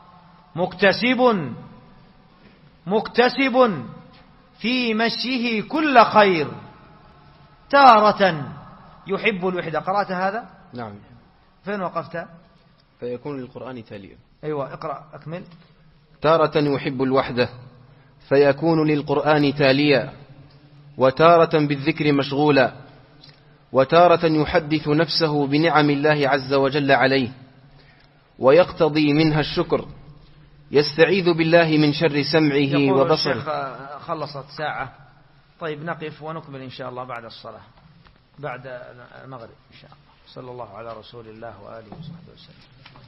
مكتسب في مشيه كل خير، تارة يحب الوحدة. قرأت هذا؟ نعم. فين وقفت؟ فيكون للقرآن تاليا. أيوة، اقرأ أكمل. تارة يحب الوحدة فيكون للقرآن تاليا، وتارة بالذكر مشغولا، وتارة يحدث نفسه بنعم الله عز وجل عليه ويقتضي منها الشكر، يستعيذ بالله من شر سمعه وبصره. الشيخ خلصت ساعة. طيب نقف ونكمل إن شاء الله بعد الصلاة، بعد المغرب إن شاء الله. صلى الله على رسول الله وآله وصحبه وسلم.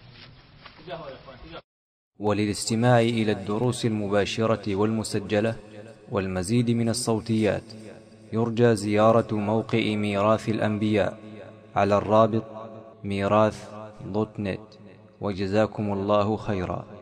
وللاستماع إلى الدروس المباشرة والمسجلة والمزيد من الصوتيات يرجى زيارة موقع ميراث الأنبياء على الرابط ميراث.net. وجزاكم الله خيرا.